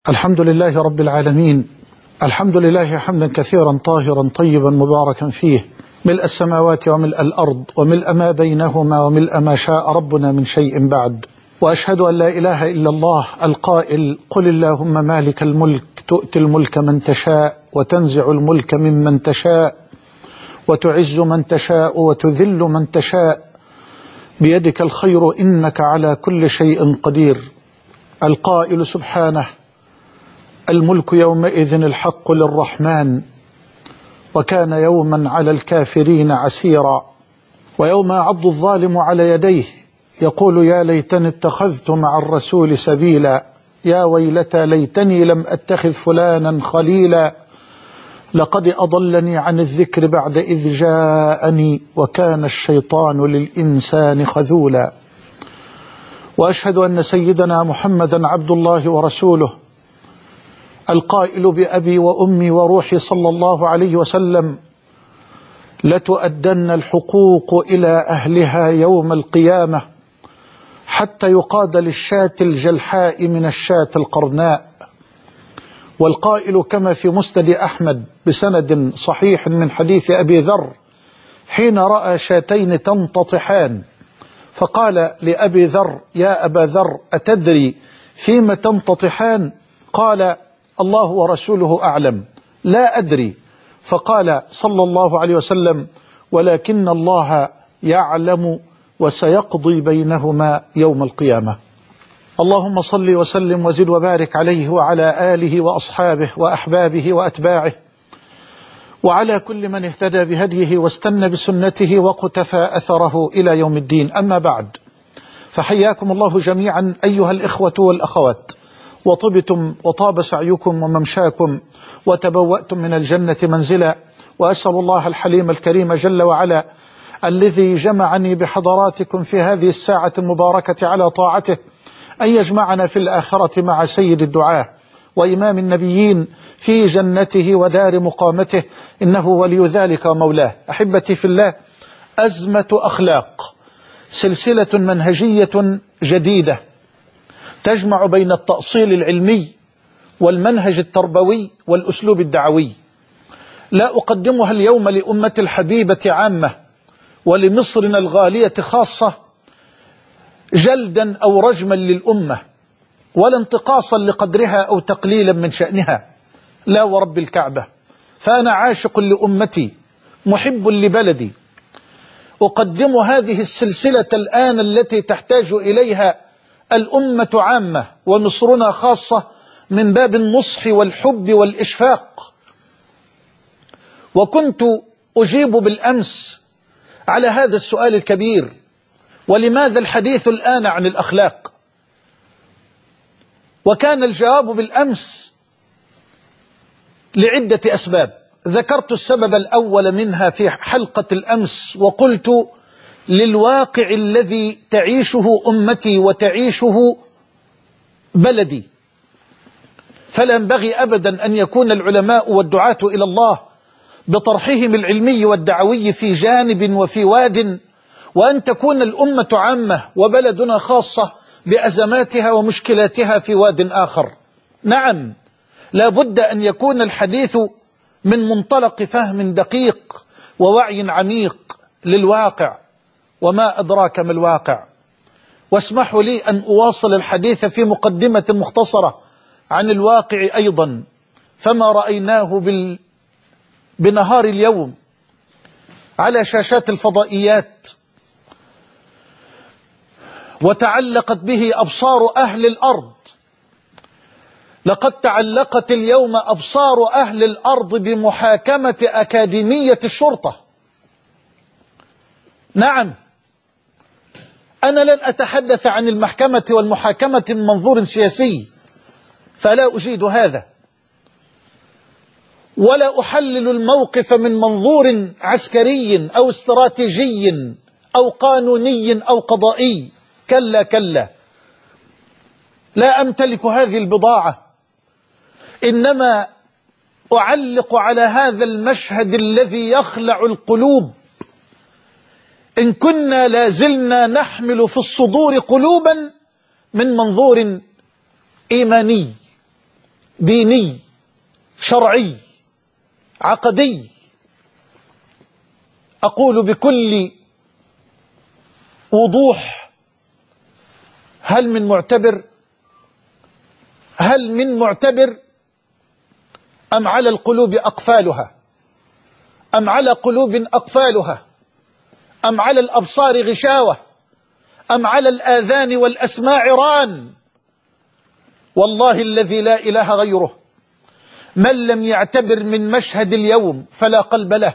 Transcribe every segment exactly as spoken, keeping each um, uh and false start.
الحمد لله رب العالمين. الحمد لله حمدا كثيرا طاهرا طيبا مباركا فيه، ملء السماوات وملء الأرض وملء ما بينهما وملء ما شاء ربنا من شيء بعد. وأشهد أن لا إله إلا الله القائل: قل اللهم مالك الملك تؤتي الملك من تشاء وتنزع الملك ممن تشاء وتعز من تشاء وتذل من تشاء بيدك الخير إنك على كل شيء قدير. القائل سبحانه: الملك يومئذ الحق للرحمن وكان يوما على الكافرين عسيرا. ويوم يعض الظالم على يديه يقول: يا ليتني اتخذت مع الرسول سبيلا، يا ويلتى ليتني لم أتخذ فلانا خليلا، لقد أضلني عن الذكر بعد إذ جاءني وكان الشيطان للإنسان خذولا. وأشهد أن سيدنا محمدا عبد الله ورسوله القائل بأبي وأمي وروحي صلى الله عليه وسلم: لتؤدن الحقوق إلى أهلها يوم القيامة حتى يقاد للشاة الجلحاء من الشاة القرناء. والقائل كما في مسند أحمد بسند صحيح من حديث أبي ذر حين رأى شاتين تنتطحان فقال لأبي ذر: يا أبا ذر، أتدري فيما تنتطحان؟ قال: الله ورسوله أعلم. لا أدري. فقال صلى الله عليه وسلم: ولكن الله يعلم وسيقضي بينهما يوم القيامة. اللهم صل وسلم وزد وبارك عليه وعلى آله وأصحابه وأحبابه وأتباعه وعلى كل من اهتدى بهديه واستنى بسنته وقتفى أثره إلى يوم الدين. أما بعد، فحياكم الله جميعا أيها الإخوة والأخوات، وطبتم وطاب سعيكم وممشاكم وتبوأتم من الجنة منزلا. وأسأل الله الحليم الكريم جل وعلا الذي جمعني بحضراتكم في هذه الساعة المباركة على طاعته أن يجمعنا في الآخرة مع سيد الدعاة وإمام النبيين في جنته ودار مقامته، إنه ولي ذلك ومولاه. أحبتي في الله، أزمة أخلاق، سلسلة منهجية جديدة تجمع بين التأصيل العلمي والمنهج التربوي والأسلوب الدعوي. لا أقدمها اليوم لأمة الحبيبة عامة ولمصرنا الغالية خاصة جلدا أو رجما للأمة، ولا انتقاصا لقدرها أو تقليلا من شأنها، لا ورب الكعبة. فأنا عاشق لأمتي محب لبلدي. أقدم هذه السلسلة الآن التي تحتاج إليها الأمة عامة ومصرنا خاصة من باب النصح والحب والإشفاق. وكنت أجيب بالأمس على هذا السؤال الكبير: ولماذا الحديث الآن عن الأخلاق؟ وكان الجواب بالأمس لعدة أسباب. ذكرت السبب الأول منها في حلقة الأمس وقلت: للواقع الذي تعيشه أمتي وتعيشه بلدي، فلا ينبغي أبدا أن يكون العلماء والدعاة إلى الله بطرحهم العلمي والدعوي في جانب وفي واد، وأن تكون الأمة عامة وبلدنا خاصة بأزماتها ومشكلاتها في واد آخر. نعم، لا بد أن يكون الحديث من منطلق فهم دقيق ووعي عميق للواقع، وما أدراك ما الواقع. واسمحوا لي أن أواصل الحديث في مقدمة مختصرة عن الواقع أيضا، فما رأيناه بال... بنهار اليوم على شاشات الفضائيات وتعلقت به أبصار أهل الأرض. لقد تعلقت اليوم أبصار أهل الأرض بمحاكمة أكاديمية الشرطة. نعم، أنا لن أتحدث عن المحكمة والمحاكمة من منظور سياسي، فلا أجيد هذا، ولا أحلل الموقف من منظور عسكري أو استراتيجي أو قانوني أو قضائي. كلا كلا، لا أمتلك هذه البضاعة، إنما أعلق على هذا المشهد الذي يخلع القلوب إن كنا لازلنا نحمل في الصدور قلوبا من منظور إيماني ديني شرعي عقدي، أقول بكل وضوح: هل من معتبر؟ هل من معتبر؟ أم على القلوب أقفالها؟ أم على قلوب أقفالها؟ أم على الأبصار غشاوة؟ أم على الآذان والأسماع ران؟ والله الذي لا إله غيره، من لم يعتبر من مشهد اليوم فلا قلب له،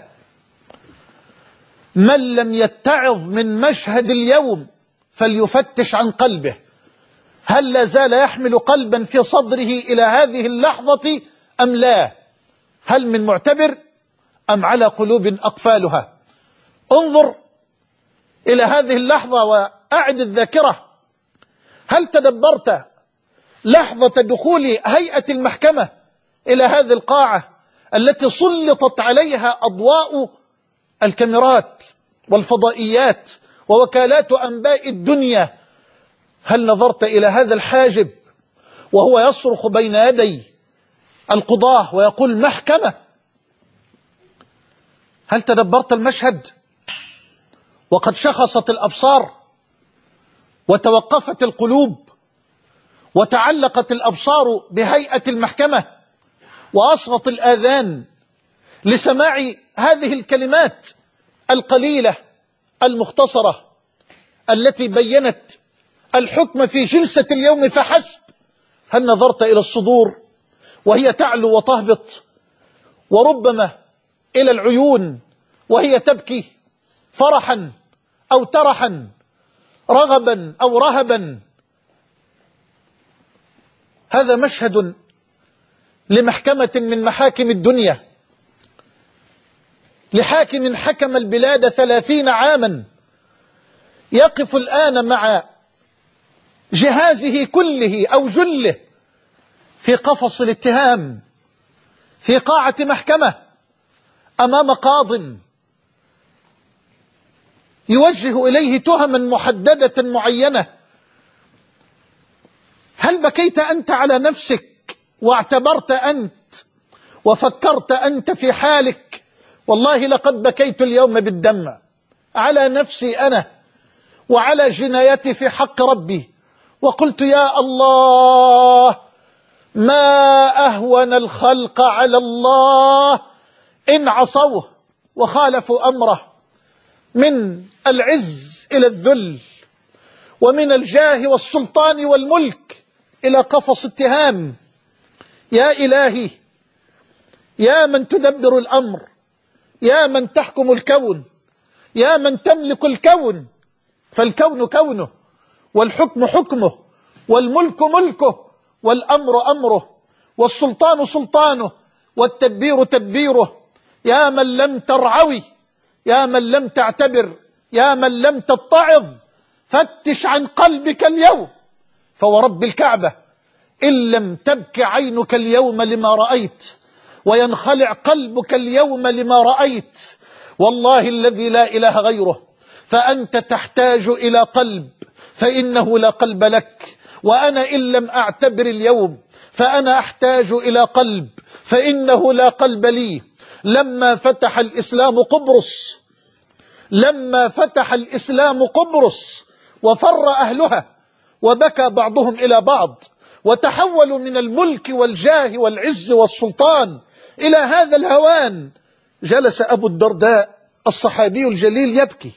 من لم يتعظ من مشهد اليوم فليفتش عن قلبه، هل لا زال يحمل قلبا في صدره إلى هذه اللحظة أم لا؟ هل من معتبر أم على قلوب أقفالها؟ انظر إلى هذه اللحظة وأعد الذاكرة. هل تدبرت لحظة دخول هيئة المحكمة إلى هذه القاعة التي سلطت عليها أضواء الكاميرات والفضائيات ووكالات أنباء الدنيا؟ هل نظرت إلى هذا الحاجب وهو يصرخ بين يدي القضاة ويقول محكمة؟ هل تدبرت المشهد وقد شخصت الأبصار وتوقفت القلوب وتعلقت الأبصار بهيئة المحكمة وأصغت الآذان لسماع هذه الكلمات القليلة المختصرة التي بينت الحكم في جلسة اليوم فحسب؟ هل نظرت إلى الصدور وهي تعلو وتهبط، وربما إلى العيون وهي تبكي فرحا أو ترحا، رغبا أو رهبا؟ هذا مشهد لمحكمة من محاكم الدنيا، لحاكم حكم البلاد ثلاثين عاما، يقف الآن مع جهازه كله أو جله في قفص الاتهام في قاعة محكمة أمام قاض يوجه إليه تهما محددة معينة. هل بكيت أنت على نفسك واعتبرت أنت وفكرت أنت في حالك؟ والله لقد بكيت اليوم بالدمع على نفسي أنا وعلى جنايتي في حق ربي، وقلت يا الله ما أهون الخلق على الله إن عصوه وخالفوا أمره، من العز إلى الذل، ومن الجاه والسلطان والملك إلى قفص اتهام. يا إلهي، يا من تدبر الأمر، يا من تحكم الكون، يا من تملك الكون، فالكون كونه والحكم حكمه والملك ملكه والأمر أمره والسلطان سلطانه والتدبير تدبيره. يا من لم ترعوي، يا من لم تعتبر، يا من لم تتعظ، فتش عن قلبك اليوم، فورب الكعبة إن لم تبك عينك اليوم لما رأيت وينخلع قلبك اليوم لما رأيت، والله الذي لا إله غيره، فأنت تحتاج إلى قلب، فإنه لا قلب لك، وأنا إن لم أعتبر اليوم فأنا أحتاج إلى قلب، فإنه لا قلب لي. لما فتح الإسلام قبرص لما فتح الإسلام قبرص وفر أهلها وبكى بعضهم إلى بعض وتحولوا من الملك والجاه والعز والسلطان إلى هذا الهوان، جلس أبو الدرداء الصحابي الجليل يبكي،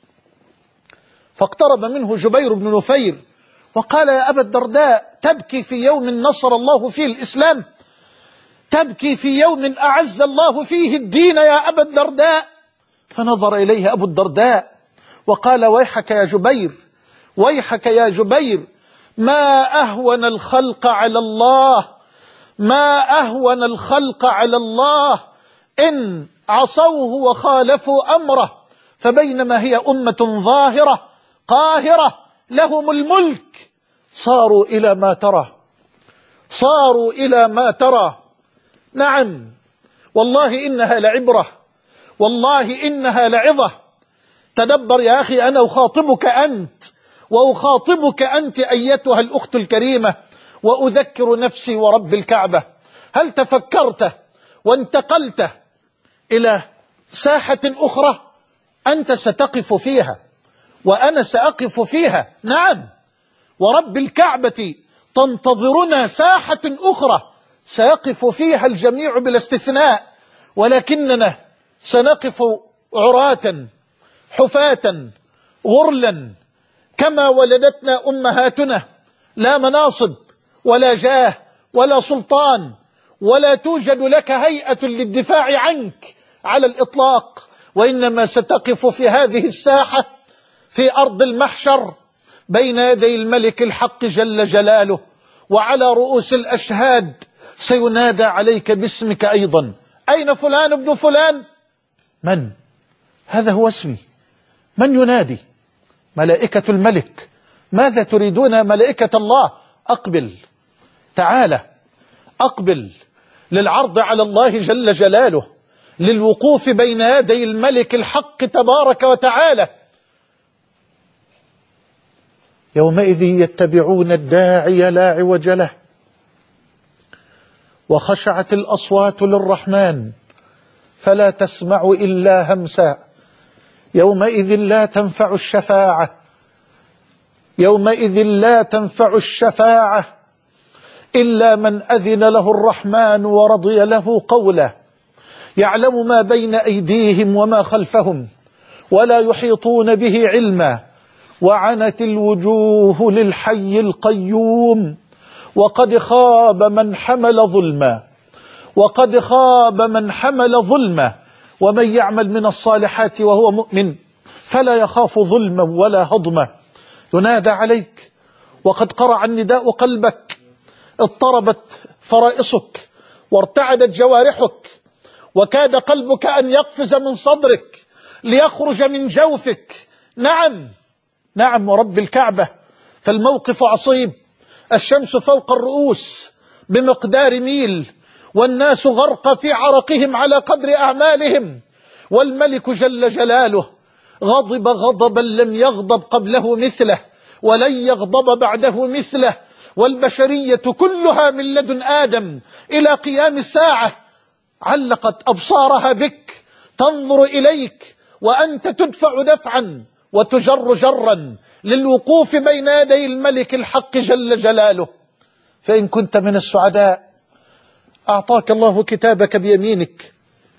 فاقترب منه جبير بن نفير وقال يا أبا الدرداء تبكي في يوم نصر الله فيه الإسلام؟ تبكي في يوم أعز الله فيه الدين يا أبا الدرداء؟ فنظر إليه أبو الدرداء وقال ويحك يا جبير، ويحك يا جبير، ما أهون الخلق على الله، ما أهون الخلق على الله إن عصوه وخالفوا أمره، فبينما هي أمة ظاهرة قاهرة لهم الملك صاروا إلى ما ترى، صاروا إلى ما ترى. نعم والله إنها لعبرة، والله إنها لعظة. تدبر يا أخي، أنا أخاطبك أنت وأخاطبك أنت أيتها الأخت الكريمة، وأذكر نفسي ورب الكعبة هل تفكرت وانتقلت إلى ساحة أخرى؟ أنت ستقف فيها وأنا سأقف فيها، نعم، ورب الكعبة تنتظرنا ساحة أخرى سيقف فيها الجميع بلا استثناء، ولكننا سنقف عراة حفاة غرلا كما ولدتنا أمهاتنا، لا مناصب ولا جاه ولا سلطان، ولا توجد لك هيئة للدفاع عنك على الإطلاق، وإنما ستقف في هذه الساحة في أرض المحشر بين يدي الملك الحق جل جلاله، وعلى رؤوس الأشهاد سينادى عليك باسمك أيضا. أين فلان ابن فلان؟ من؟ هذا هو اسمي. من ينادي؟ ملائكة الملك. ماذا تريدون ملائكة الله؟ أقبل، تعالى، أقبل للعرض على الله جل جلاله، للوقوف بين يدي الملك الحق تبارك وتعالى. يومئذ يتبعون الداعي لا عوج له، وخشعت الأصوات للرحمن فلا تسمع إلا همسا. يومئذ لا تنفع الشفاعة، يومئذ لا تنفع الشفاعة إلا من أذن له الرحمن ورضي له قولا. يعلم ما بين أيديهم وما خلفهم ولا يحيطون به علما، وعنت الوجوه للحي القيوم، وقد خاب من حمل ظلما، وقد خاب من حمل ظلما. ومن يعمل من الصالحات وهو مؤمن فلا يخاف ظلما ولا هضما. ينادى عليك وقد قرع النداء قلبك، اضطربت فرائصك وارتعدت جوارحك، وكاد قلبك أن يقفز من صدرك ليخرج من جوفك. نعم نعم ورب الكعبة، فالموقف عصيب. الشمس فوق الرؤوس بمقدار ميل، والناس غرق في عرقهم على قدر أعمالهم، والملك جل جلاله غضب غضبا لم يغضب قبله مثله ولن يغضب بعده مثله، والبشرية كلها من لدن آدم إلى قيام الساعة علقت أبصارها بك، تنظر إليك وأنت تدفع دفعا وتجر جرا للوقوف بين يدي الملك الحق جل جلاله. فإن كنت من السعداء أعطاك الله كتابك بيمينك،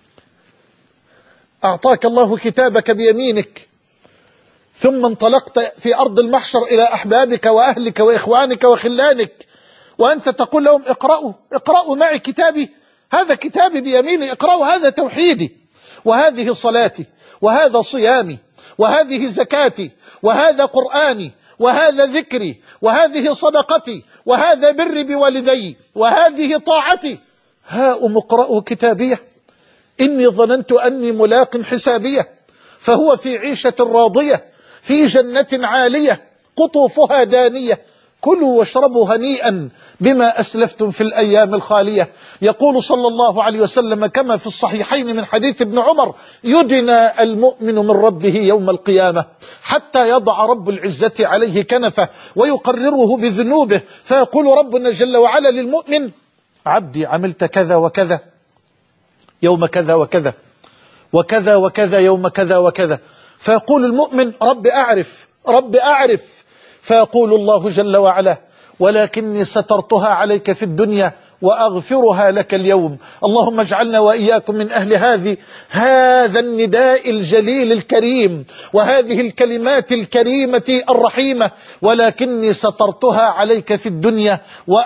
أعطاك الله كتابك بيمينك، ثم انطلقت في أرض المحشر إلى أحبابك وأهلك وإخوانك وخلانك، وأنت تقول لهم اقرأوا اقرأوا معي كتابي، هذا كتابي بيميني، اقرأوا، هذا توحيدي، وهذه صلاتي، وهذا صيامي، وهذه زكاتي، وهذا قرآني، وهذا ذكري، وهذه صدقتي، وهذا بري بوالدي، وهذه طاعتي. هاؤم اقرأوا كتابيه إني ظننت أني ملاق حسابيه. فهو في عيشة راضية في جنة عالية قطوفها دانية، كلوا واشربوا هنيئا بما أسلفتم في الأيام الخالية. يقول صلى الله عليه وسلم كما في الصحيحين من حديث ابن عمر: يدنى المؤمن من ربه يوم القيامة حتى يضع رب العزة عليه كنفه ويقرره بذنوبه، فيقول ربنا جل وعلا للمؤمن: عبدي عملت كذا وكذا يوم كذا وكذا وكذا وكذا يوم كذا وكذا، فيقول المؤمن: رب أعرف رب أعرف، فيقول الله جل وعلا: ولكني سترتها عليك في الدنيا وأغفرها لك اليوم. اللهم اجعلنا وإياكم من أهل هذه هذا النداء الجليل الكريم وهذه الكلمات الكريمة الرحيمة: ولكني سترتها عليك في الدنيا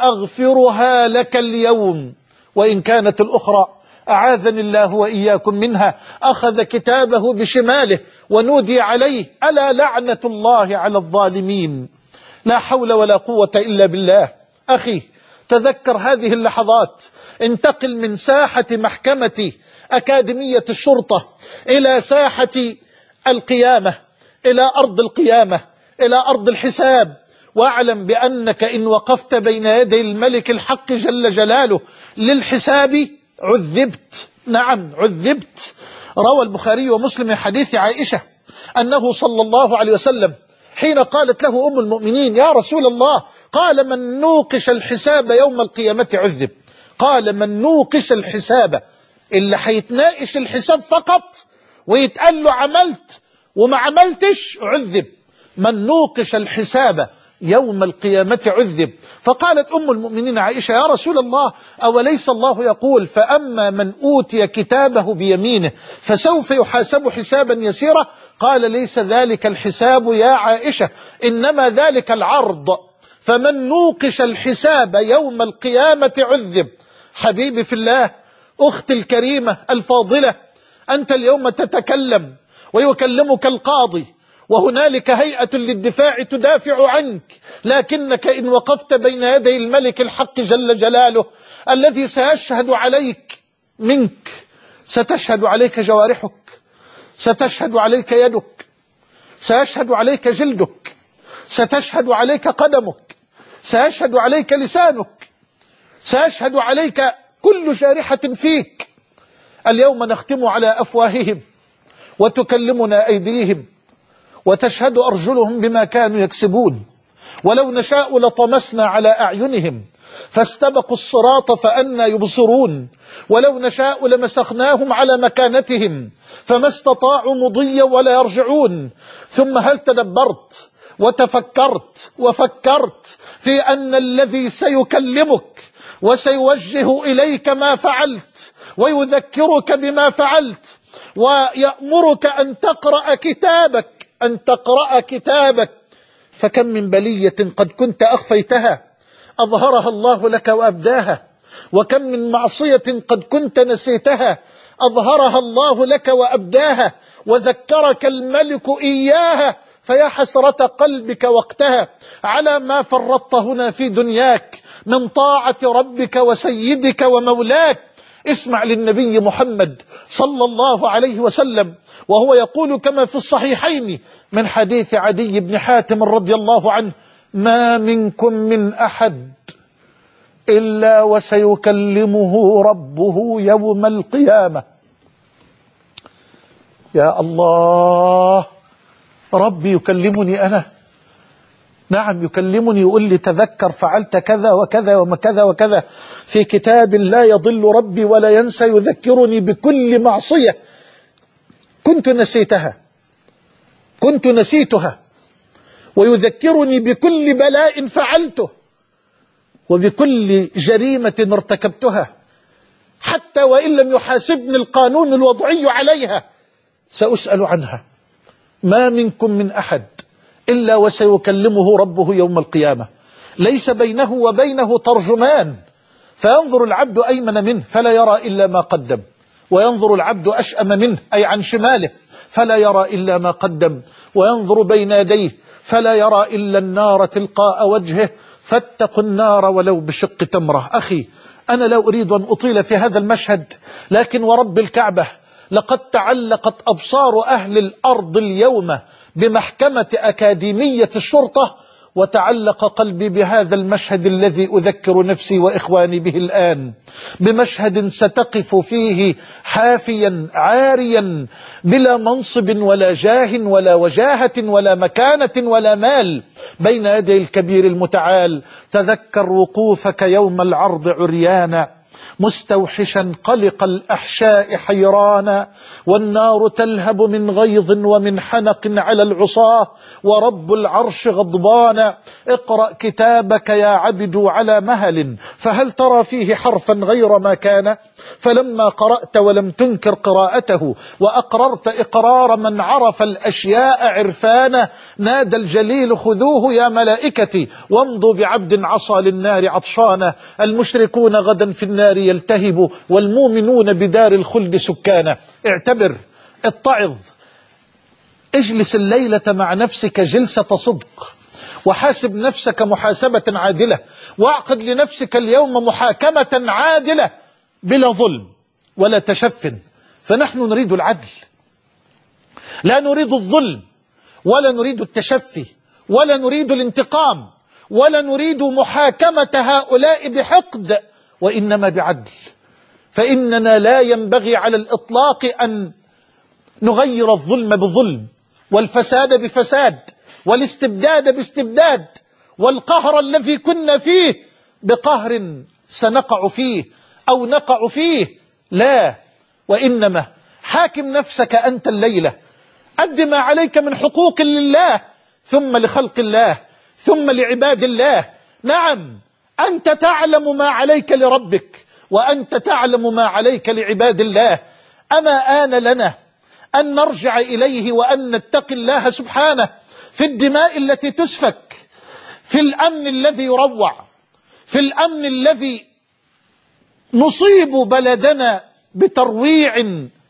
وأغفرها لك اليوم. وإن كانت الأخرى أعاذني الله وإياكم منها أخذ كتابه بشماله ونودي عليه: ألا لعنة الله على الظالمين. لا حول ولا قوة إلا بالله. أخي، تذكر هذه اللحظات، انتقل من ساحة محكمة أكاديمية الشرطة إلى ساحة القيامة، إلى أرض القيامة، إلى أرض الحساب، واعلم بأنك إن وقفت بين يدي الملك الحق جل جلاله للحساب عذبت. نعم عذبت. روى البخاري ومسلم من حديث عائشة أنه صلى الله عليه وسلم حين قالت له أم المؤمنين: يا رسول الله، قال من نوقش الحساب يوم القيامة عذب. قال من نوقش الحساب، اللي هيتناقش الحساب فقط ويتقال له عملت وما عملتش عذب. من نوقش الحساب يوم القيامة عذب. فقالت أم المؤمنين عائشة يا رسول الله أوليس الله يقول فأما من أوتي كتابه بيمينه فسوف يحاسب حسابا يسيرا؟ قال ليس ذلك الحساب يا عائشة، إنما ذلك العرض. فمن نوقش الحساب يوم القيامة عذب. حبيبي في الله، أختي الكريمة الفاضلة، أنت اليوم تتكلم ويكلمك القاضي وهنالك هيئة للدفاع تدافع عنك، لكنك إن وقفت بين يدي الملك الحق جل جلاله الذي سيشهد عليك منك، ستشهد عليك جوارحك، ستشهد عليك يدك، سيشهد عليك جلدك، ستشهد عليك قدمك، سيشهد عليك لسانك، سيشهد عليك كل جارحة فيك. اليوم نختم على أفواههم وتكلمنا أيديهم وتشهد أرجلهم بما كانوا يكسبون. ولو نشاء لطمسنا على أعينهم فاستبقوا الصراط فأنى يبصرون، ولو نشاء لمسخناهم على مكانتهم فما استطاعوا مضيا ولا يرجعون. ثم هل تدبرت وتفكرت وفكرت في أن الذي سيكلمك وسيوجه إليك ما فعلت ويذكرك بما فعلت ويأمرك أن تقرأ كتابك أن تقرأ كتابك، فكم من بلية قد كنت أخفيتها أظهرها الله لك وأبداها، وكم من معصية قد كنت نسيتها أظهرها الله لك وأبداها، وذكرك الملك إياها، فيا حسرة قلبك وقتها على ما فرطت هنا في دنياك من طاعة ربك وسيدك ومولاك. اسمع للنبي محمد صلى الله عليه وسلم وهو يقول كما في الصحيحين من حديث عدي بن حاتم رضي الله عنه: ما منكم من أحد إلا وسيكلمه ربه يوم القيامة. يا الله، ربي يكلمني أنا؟ نعم يكلمني، يقول لي تذكر فعلت كذا وكذا وكذا وكذا في كتاب لا يضل ربي ولا ينسى، يذكرني بكل معصية كنت نسيتها كنت نسيتها ويذكرني بكل بلاء فعلته وبكل جريمة ارتكبتها، حتى وإن لم يحاسبني القانون الوضعي عليها سأسأل عنها. ما منكم من أحد إلا وسيكلمه ربه يوم القيامة، ليس بينه وبينه ترجمان، فينظر العبد أيمن منه فلا يرى إلا ما قدم، وينظر العبد أشأم منه أي عن شماله فلا يرى إلا ما قدم، وينظر بين يديه فلا يرى إلا النار تلقاء وجهه، فاتقوا النار ولو بشق تمرة. أخي، أنا لا أريد أن أطيل في هذا المشهد، لكن ورب الكعبة لقد تعلقت أبصار أهل الأرض اليوم بمحكمة أكاديمية الشرطة، وتعلق قلبي بهذا المشهد الذي أذكر نفسي وإخواني به الآن، بمشهد ستقف فيه حافيا عاريا بلا منصب ولا جاه ولا وجاهة ولا مكانة ولا مال بين يدي الكبير المتعال. تذكر وقوفك يوم العرض عريانا مستوحشا قلق الأحشاء حيرانا، والنار تلهب من غيظ ومن حنق على العصاة، ورب العرش غضبان. اقرأ كتابك يا عبد على مهل، فهل ترى فيه حرفا غير ما كان؟ فلما قرأت ولم تنكر قراءته وأقررت إقرار من عرف الأشياء عرفانا، نادى الجليل خذوه يا ملائكتي وامضوا بعبد عصى للنار عطشانا. المشركون غدا في النار يلتهب والمؤمنون بدار الخلد سكانا. اعتبر، اتعظ، اجلس الليلة مع نفسك جلسة صدق، وحاسب نفسك محاسبة عادلة، واعقد لنفسك اليوم محاكمة عادلة بلا ظلم ولا تشف، فنحن نريد العدل، لا نريد الظلم ولا نريد التشفي ولا نريد الانتقام ولا نريد محاكمة هؤلاء بحقد، وإنما بعدل. فإننا لا ينبغي على الإطلاق أن نغير الظلم بظلم، والفساد بفساد، والاستبداد باستبداد، والقهر الذي كنا فيه بقهر سنقع فيه. أو نقع فيه، لا، وإنما حاكم نفسك أنت الليلة، أد ما عليك من حقوق لله ثم لخلق الله ثم لعباد الله. نعم، أنت تعلم ما عليك لربك وأنت تعلم ما عليك لعباد الله. أما آن لنا أن نرجع إليه وأن نتقي الله سبحانه في الدماء التي تسفك، في الأمن الذي يروع، في الأمن الذي نصيب بلدنا بترويع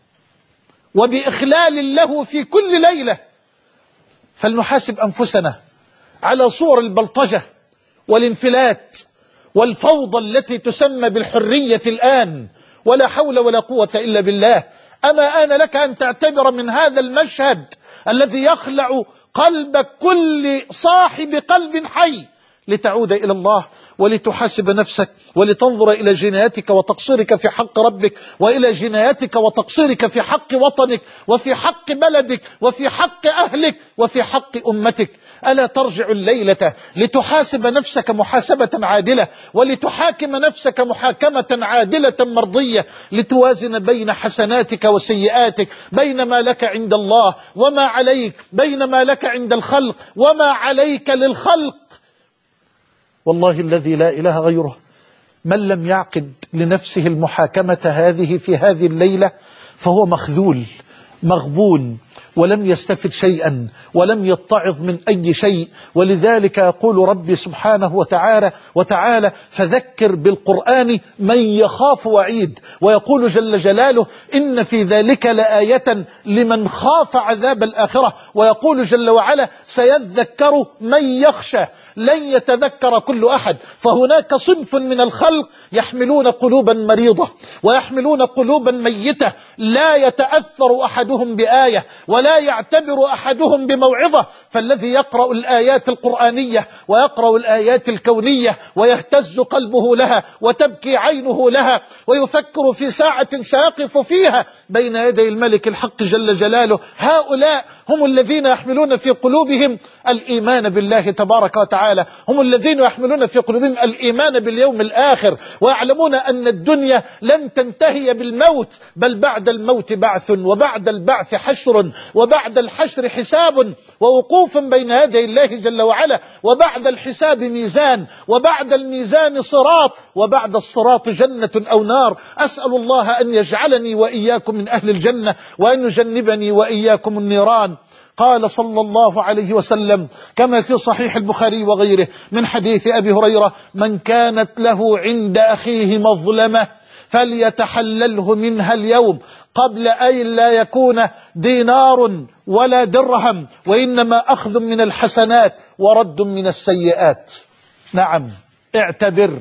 وبإخلال له في كل ليلة. فلنحاسب أنفسنا على صور البلطجة والانفلات والفوضى التي تسمى بالحرية الآن، ولا حول ولا قوة إلا بالله. أما آن لك أن تعتبر من هذا المشهد الذي يخلع قلب كل صاحب قلب حي لتعود إلى الله ولتحاسب نفسك ولتنظر إلى جنايتك وتقصيرك في حق ربك، وإلى جنايتك وتقصيرك في حق وطنك وفي حق بلدك وفي حق أهلك وفي حق أمتك. ألا ترجع الليلة لتحاسب نفسك محاسبة عادلة ولتحاكم نفسك محاكمة عادلة مرضية، لتوازن بين حسناتك وسيئاتك، بين ما لك عند الله وما عليك، بين ما لك عند الخلق وما عليك للخلق. والله الذي لا إله غيره، من لم يعقد لنفسه المحاكمة هذه في هذه الليلة فهو مخذول مغبون ولم يستفد شيئا ولم يتعظ من أي شيء. ولذلك يقول ربي سبحانه وتعالى وتعالى فذكر بالقرآن من يخاف وعيد، ويقول جل جلاله إن في ذلك لآية لمن خاف عذاب الآخرة، ويقول جل وعلا سيذكر من يخشى. لن يتذكر كل أحد، فهناك صنف من الخلق يحملون قلوبا مريضة ويحملون قلوبا ميتة، لا يتأثر أحدهم بآية ولا يعتبر أحدهم بموعظة. فالذي يقرأ الآيات القرآنية ويقرأ الآيات الكونية ويهتز قلبه لها وتبكي عينه لها ويفكر في ساعة سيقف فيها بين يدي الملك الحق جل جلاله، هؤلاء هم الذين يحملون في قلوبهم الإيمان بالله تبارك وتعالى، هم الذين يحملون في قلوبهم الإيمان باليوم الآخر، ويعلمون أن الدنيا لن تنتهي بالموت، بل بعد الموت بعث، وبعد البعث حشر، وبعد الحشر حساب ووقوف بين يدي الله جل وعلا، وبعد الحساب ميزان، وبعد الميزان صراط، وبعد الصراط جنة أو نار. أسأل الله أن يجعلني وإياكم من أهل الجنة وأن يجنبني وإياكم النيران. قال صلى الله عليه وسلم كما في صحيح البخاري وغيره من حديث أبي هريرة من كانت له عند أخيه مظلمة فليتحلله منها اليوم قبل أن لا يكون دينار ولا درهم، وإنما أخذ من الحسنات ورد من السيئات. نعم، اعتبر،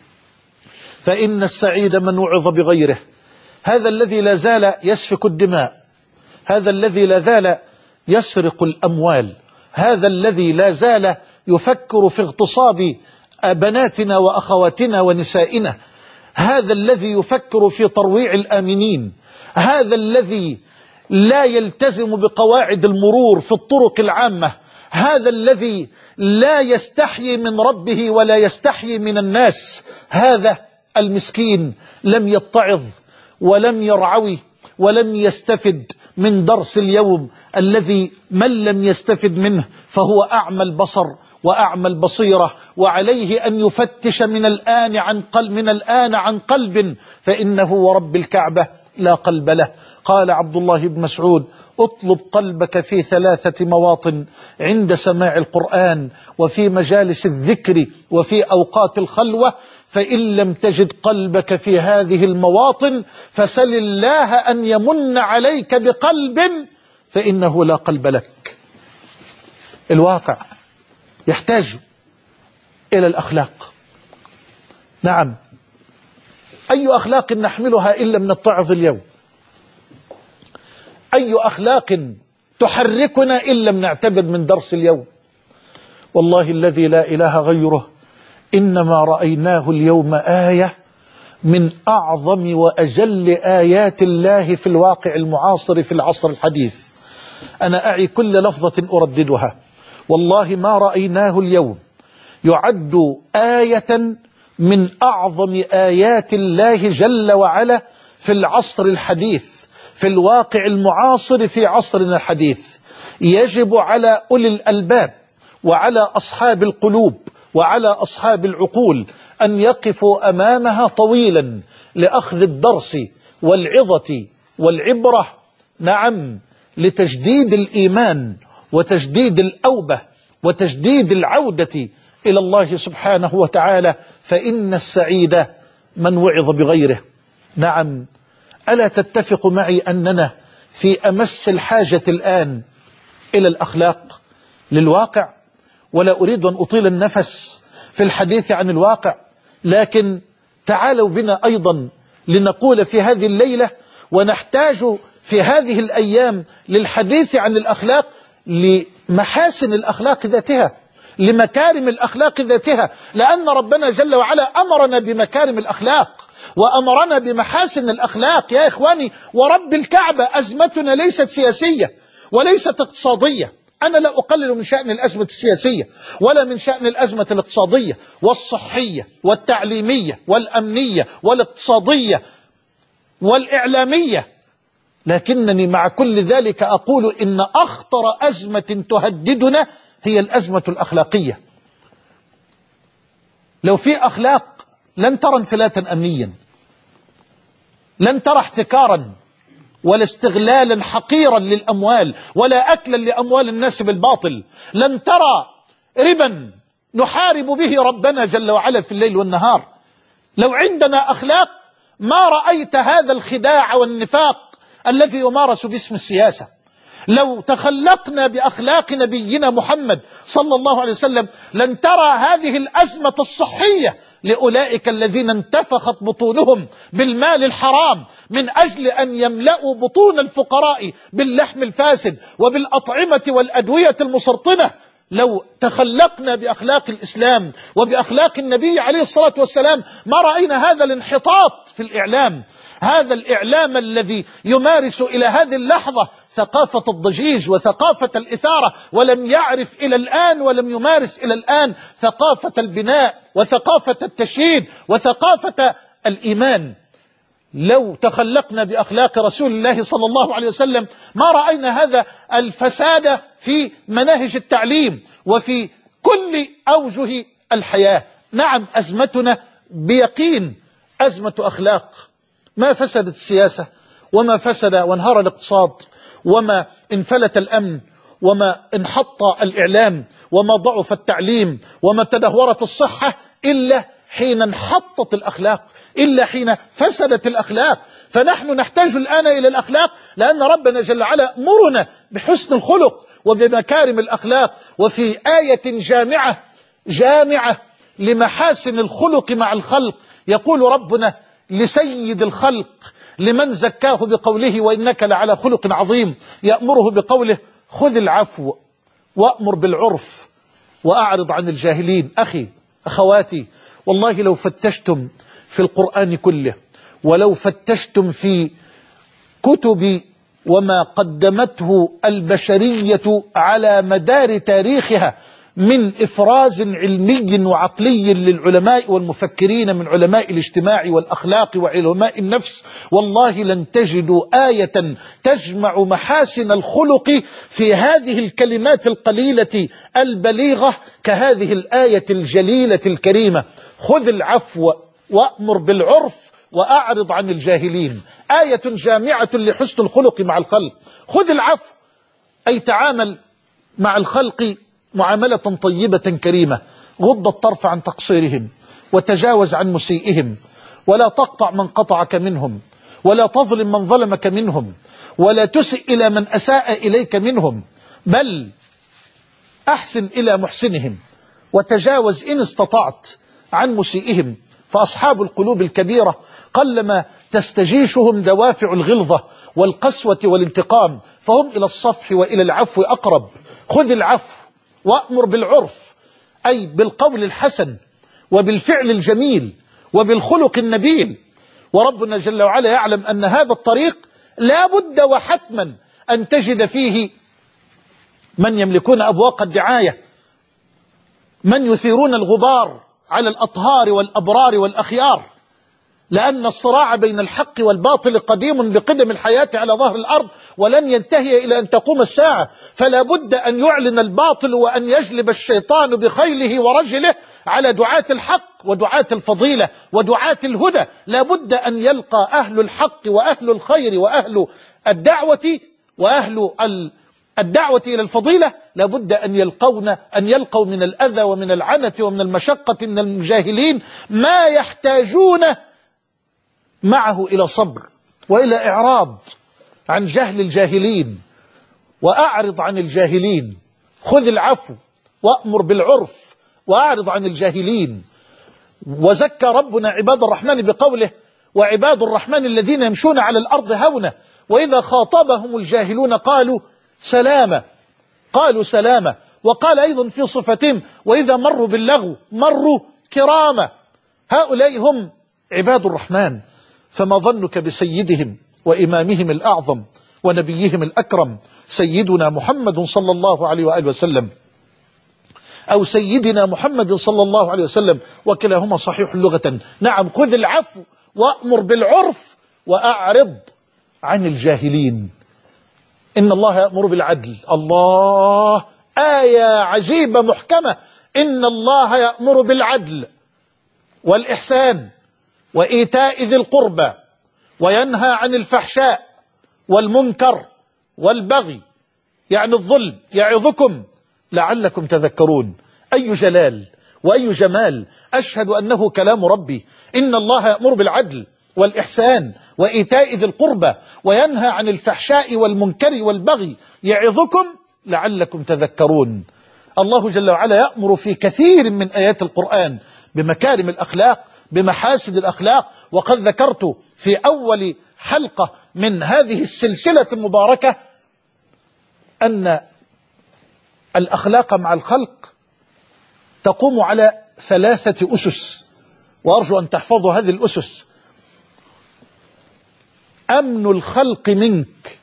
فإن السعيد من وعظ بغيره. هذا الذي لا زال يسفك الدماء، هذا الذي لا زال يسرق الأموال، هذا الذي لا زال يفكر في اغتصاب بناتنا وأخواتنا ونسائنا، هذا الذي يفكر في ترويع الآمنين، هذا الذي لا يلتزم بقواعد المرور في الطرق العامة، هذا الذي لا يستحيي من ربه ولا يستحيي من الناس، هذا المسكين لم يتعظ ولم يرعوي ولم يستفد من درس اليوم الذي من لم يستفد منه فهو أعمى البصر وأعمى البصيرة، وعليه أن يفتش من الآن عن قلب من الآن عن قلب فإنه ورب الكعبة لا قلب له. قال عبد الله بن مسعود اطلب قلبك في ثلاثة مواطن: عند سماع القرآن، وفي مجالس الذكر، وفي أوقات الخلوة، فإن لم تجد قلبك في هذه المواطن فسل الله أن يمن عليك بقلب فإنه لا قلب لك. الواقع يحتاج إلى الأخلاق. نعم، أي أخلاق نحملها إن لم نتعظ اليوم؟ أي أخلاق تحركنا إن لم نعتبر من درس اليوم؟ والله الذي لا إله غيره إنما رأيناه اليوم آية من أعظم وأجل آيات الله في الواقع المعاصر في العصر الحديث. أنا أعي كل لفظة أرددها، والله ما رأيناه اليوم يعد آية من أعظم آيات الله جل وعلا في العصر الحديث، في الواقع المعاصر في عصرنا الحديث. يجب على أولي الألباب وعلى أصحاب القلوب وعلى أصحاب العقول أن يقفوا أمامها طويلا لأخذ الدرس والعظة والعبرة، نعم، لتجديد الإيمان وتجديد الأوبة وتجديد العودة إلى الله سبحانه وتعالى، فإن السعيد من وعظ بغيره. نعم، ألا تتفق معي أننا في أمس الحاجة الآن إلى الأخلاق، للواقع؟ ولا أريد أن أطيل النفس في الحديث عن الواقع، لكن تعالوا بنا أيضا لنقول في هذه الليلة، ونحتاج في هذه الأيام للحديث عن الأخلاق، لمحاسن الأخلاق ذاتها، لمكارم الأخلاق ذاتها، لأن ربنا جل وعلا أمرنا بمكارم الأخلاق وأمرنا بمحاسن الأخلاق. يا إخواني ورب الكعبة، أزمتنا ليست سياسية وليست اقتصادية. أنا لا أقلل من شأن الأزمة السياسية ولا من شأن الأزمة الاقتصادية والصحية والتعليمية والأمنية والاقتصادية والإعلامية، لكنني مع كل ذلك أقول إن أخطر أزمة تهددنا هي الأزمة الأخلاقية. لو في أخلاق لن ترى انفلاتا أمنيا، لن ترى احتكارا ولا استغلالا حقيرا للأموال ولا أكلا لأموال الناس بالباطل، لن ترى ربا نحارب به ربنا جل وعلا في الليل والنهار. لو عندنا أخلاق ما رأيت هذا الخداع والنفاق الذي يمارس باسم السياسة. لو تخلقنا بأخلاق نبينا محمد صلى الله عليه وسلم لن ترى هذه الأزمة الصحية لأولئك الذين انتفخت بطونهم بالمال الحرام من أجل أن يملأوا بطون الفقراء باللحم الفاسد وبالأطعمة والأدوية المسرطنة. لو تخلقنا بأخلاق الإسلام وبأخلاق النبي عليه الصلاة والسلام ما رأينا هذا الانحطاط في الإعلام، هذا الإعلام الذي يمارس إلى هذه اللحظة ثقافة الضجيج وثقافة الإثارة، ولم يعرف إلى الآن ولم يمارس إلى الآن ثقافة البناء وثقافة التشييد وثقافة الإيمان. لو تخلقنا بأخلاق رسول الله صلى الله عليه وسلم ما رأينا هذا الفساد في مناهج التعليم وفي كل أوجه الحياة. نعم، أزمتنا بيقين أزمة أخلاق. ما فسدت السياسة وما فسد وانهار الاقتصاد وما انفلت الأمن وما انحط الإعلام وما ضعف التعليم وما تدهورت الصحة إلا حين انحطت الأخلاق، إلا حين فسدت الأخلاق. فنحن نحتاج الآن إلى الأخلاق، لأن ربنا جل وعلا مرنا بحسن الخلق وبمكارم الأخلاق. وفي آية جامعة جامعة لمحاسن الخلق مع الخلق يقول ربنا لسيد الخلق لمن زكاه بقوله وإنك لعلى خلق عظيم، يأمره بقوله خذ العفو وأمر بالعرف وأعرض عن الجاهلين. أخي أخواتي، والله لو فتشتم في القرآن كله ولو فتشتم في كتب وما قدمته البشرية على مدار تاريخها من إفراز علمي وعقلي للعلماء والمفكرين من علماء الاجتماع والأخلاق وعلماء النفس، والله لن تجدوا آية تجمع محاسن الخلق في هذه الكلمات القليلة البليغة كهذه الآية الجليلة الكريمة: خذ العفو وأمر بالعرف وأعرض عن الجاهلين. آية جامعة لحسن الخلق مع الخلق. خذ العفو أي تعامل مع الخلق معاملة طيبة كريمة، غض الطرف عن تقصيرهم وتجاوز عن مسيئهم، ولا تقطع من قطعك منهم، ولا تظلم من ظلمك منهم، ولا تسئ إلى من أساء إليك منهم، بل أحسن إلى محسنهم وتجاوز إن استطعت عن مسيئهم. فأصحاب القلوب الكبيرة قلما تستجيشهم دوافع الغلظة والقسوة والانتقام، فهم إلى الصفح وإلى العفو أقرب. خذ العفو وأمر بالعرف أي بالقول الحسن وبالفعل الجميل وبالخلق النبيل. وربنا جل وعلا يعلم أن هذا الطريق لا بد وحتما أن تجد فيه من يملكون أبواق الدعاية، من يثيرون الغبار على الأطهار والأبرار والأخيار، لأن الصراع بين الحق والباطل قديم بقدم الحياة على ظهر الأرض ولن ينتهي إلى أن تقوم الساعة. فلا بد أن يعلن الباطل وأن يجلب الشيطان بخيله ورجله على دعاة الحق ودعاة الفضيلة ودعاة الهدى. لا بد أن يلقى أهل الحق وأهل الخير وأهل الدعوة وأهل الدعوة إلى الفضيلة لا بد أن يلقون أن يلقوا من الأذى ومن العنة ومن المشقة من الجاهلين ما يحتاجون معه إلى صبر وإلى إعراض عن جهل الجاهلين. وأعرض عن الجاهلين، خذ العفو وأمر بالعرف وأعرض عن الجاهلين. وزكى ربنا عباد الرحمن بقوله: وعباد الرحمن الذين يمشون على الأرض هونا وإذا خاطبهم الجاهلون قالوا سلاما قالوا سلاما. وقال أيضا في صفتهم: وإذا مروا باللغو مروا كراما. هؤلاء هم عباد الرحمن. فما ظنك بسيدهم وإمامهم الأعظم ونبيهم الأكرم سيدنا محمد صلى الله عليه وآله وسلم، أو سيدنا محمد صلى الله عليه وسلم، وكلاهما صحيح لغة. نعم، خذ العفو وأمر بالعرف وأعرض عن الجاهلين. إن الله يأمر بالعدل. الله، آية عجيبة محكمة. إن الله يأمر بالعدل والإحسان وإيتاء ذي القربى وينهى عن الفحشاء والمنكر والبغي، يعني الظلم، يعظكم لعلكم تذكرون. أي جلال وأي جمال. أشهد أنه كلام ربي. إن الله يأمر بالعدل والإحسان وإيتاء ذي القربى وينهى عن الفحشاء والمنكر والبغي يعظكم لعلكم تذكرون. الله جل وعلا يأمر في كثير من آيات القرآن بمكارم الأخلاق، بمحاسن الأخلاق. وقد ذكرت في أول حلقة من هذه السلسلة المباركة أن الأخلاق مع الخلق تقوم على ثلاثة أسس، وأرجو أن تحفظوا هذه الأسس. أمن الخلق منك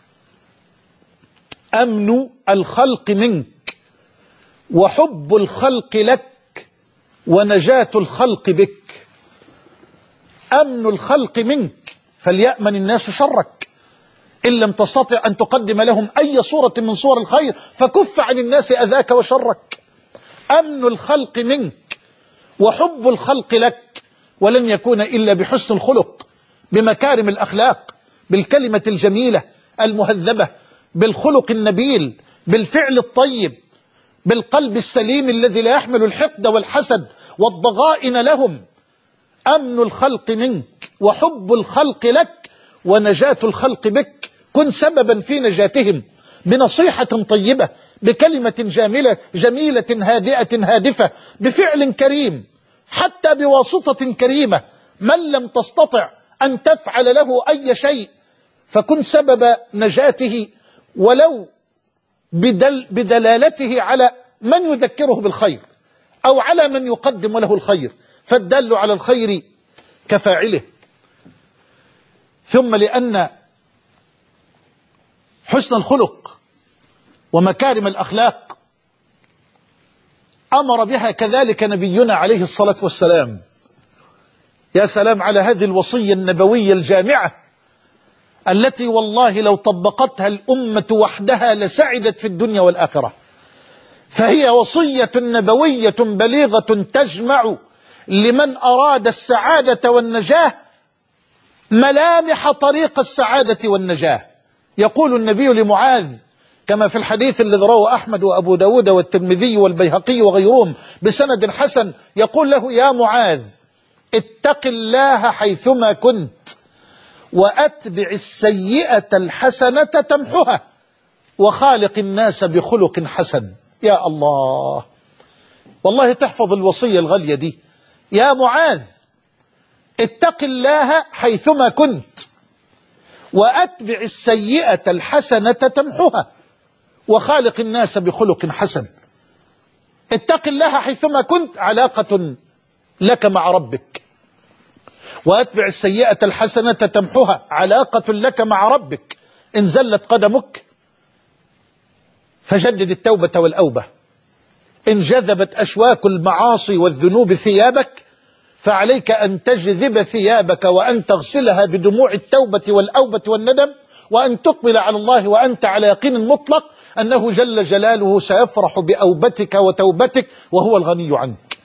أمن الخلق منك وحب الخلق لك ونجاة الخلق بك. أمن الخلق منك، فليأمن الناس شرك. إن لم تستطع أن تقدم لهم أي صورة من صور الخير فكف عن الناس أذاك وشرك. أمن الخلق منك وحب الخلق لك، ولن يكون إلا بحسن الخلق، بمكارم الأخلاق، بالكلمة الجميلة المهذبة، بالخلق النبيل، بالفعل الطيب، بالقلب السليم الذي لا يحمل الحقد والحسد والضغائن لهم. أمن الخلق منك وحب الخلق لك ونجاة الخلق بك. كن سببا في نجاتهم بنصيحة طيبة، بكلمة جميلة جميلة هادئة هادفة، بفعل كريم، حتى بواسطة كريمة. من لم تستطع أن تفعل له أي شيء فكن سبب نجاته، ولو بدل بدلالته على من يذكره بالخير أو على من يقدم له الخير، فالدال على الخير كفاعله. ثم لأن حسن الخلق ومكارم الأخلاق أمر بها كذلك نبينا عليه الصلاة والسلام. يا سلام على هذه الوصية النبوية الجامعة التي والله لو طبقتها الأمة وحدها لسعدت في الدنيا والآخرة. فهي وصية نبوية بليغة تجمع لمن أراد السعادة والنجاة ملامح طريق السعادة والنجاة. يقول النبي لمعاذ كما في الحديث الذي رواه أحمد وأبو داود والترمذي والبيهقي وغيرهم بسند حسن، يقول له: يا معاذ، اتق الله حيثما كنت وأتبع السيئة الحسنة تمحها وخالق الناس بخلق حسن. يا الله، والله تحفظ الوصية الغالية دي. يا معاذ، اتق الله حيثما كنت وأتبع السيئة الحسنة تمحها وخالق الناس بخلق حسن. اتق الله حيثما كنت علاقة لك مع ربك، وأتبع السيئة الحسنة تمحها علاقة لك مع ربك. إن زلت قدمك فجدد التوبة والأوبة، إن جذبت أشواك المعاصي والذنوب ثيابك فعليك أن تجذب ثيابك وأن تغسلها بدموع التوبة والأوبة والندم، وأن تقبل على الله وأنت على يقين مطلق أنه جل جلاله سيفرح بأوبتك وتوبتك وهو الغني عنك.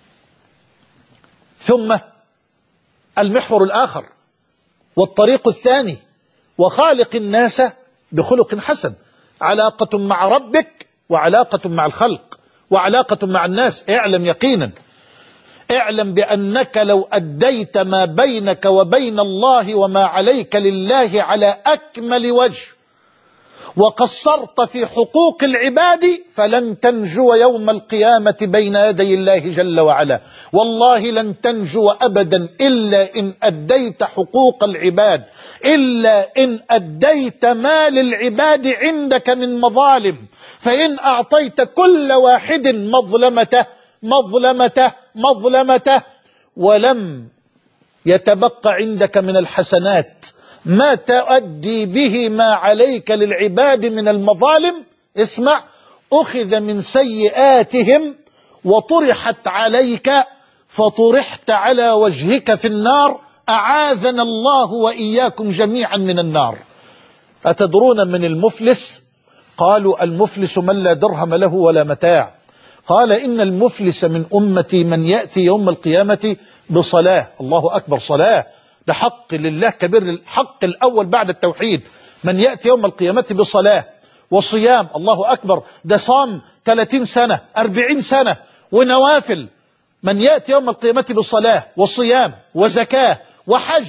ثم المحور الآخر والطريق الثاني: وخالق الناس بخلق حسن. علاقة مع ربك وعلاقة مع الخلق وعلاقة مع الناس. اعلم يقينا، اعلم بأنك لو أديت ما بينك وبين الله وما عليك لله على أكمل وجه وقصرت في حقوق العباد فلن تنجو يوم القيامة بين يدي الله جل وعلا. والله لن تنجو أبدا إلا إن أديت حقوق العباد، إلا إن أديت ما للعباد عندك من مظالم. فإن أعطيت كل واحد مظلمته مظلمته مظلمته ولم يتبقى عندك من الحسنات ما تؤدي به ما عليك للعباد من المظالم، اسمع: أخذ من سيئاتهم وطرحت عليك فطرحت على وجهك في النار، أعاذنا الله وإياكم جميعا من النار. أتدرون من المفلس؟ قالوا: المفلس من لا درهم له ولا متاع. قال: إن المفلس من أمتي من يأتي يوم القيامة بصلاة. الله أكبر، صلاة ده حق لله كبير، الحق الأول بعد التوحيد. من يأتي يوم القيامة بصلاة وصيام، الله أكبر، ده صام ثلاثين سنة أربعين سنة ونوافل. من يأتي يوم القيامة بصلاة وصيام وزكاة وحج،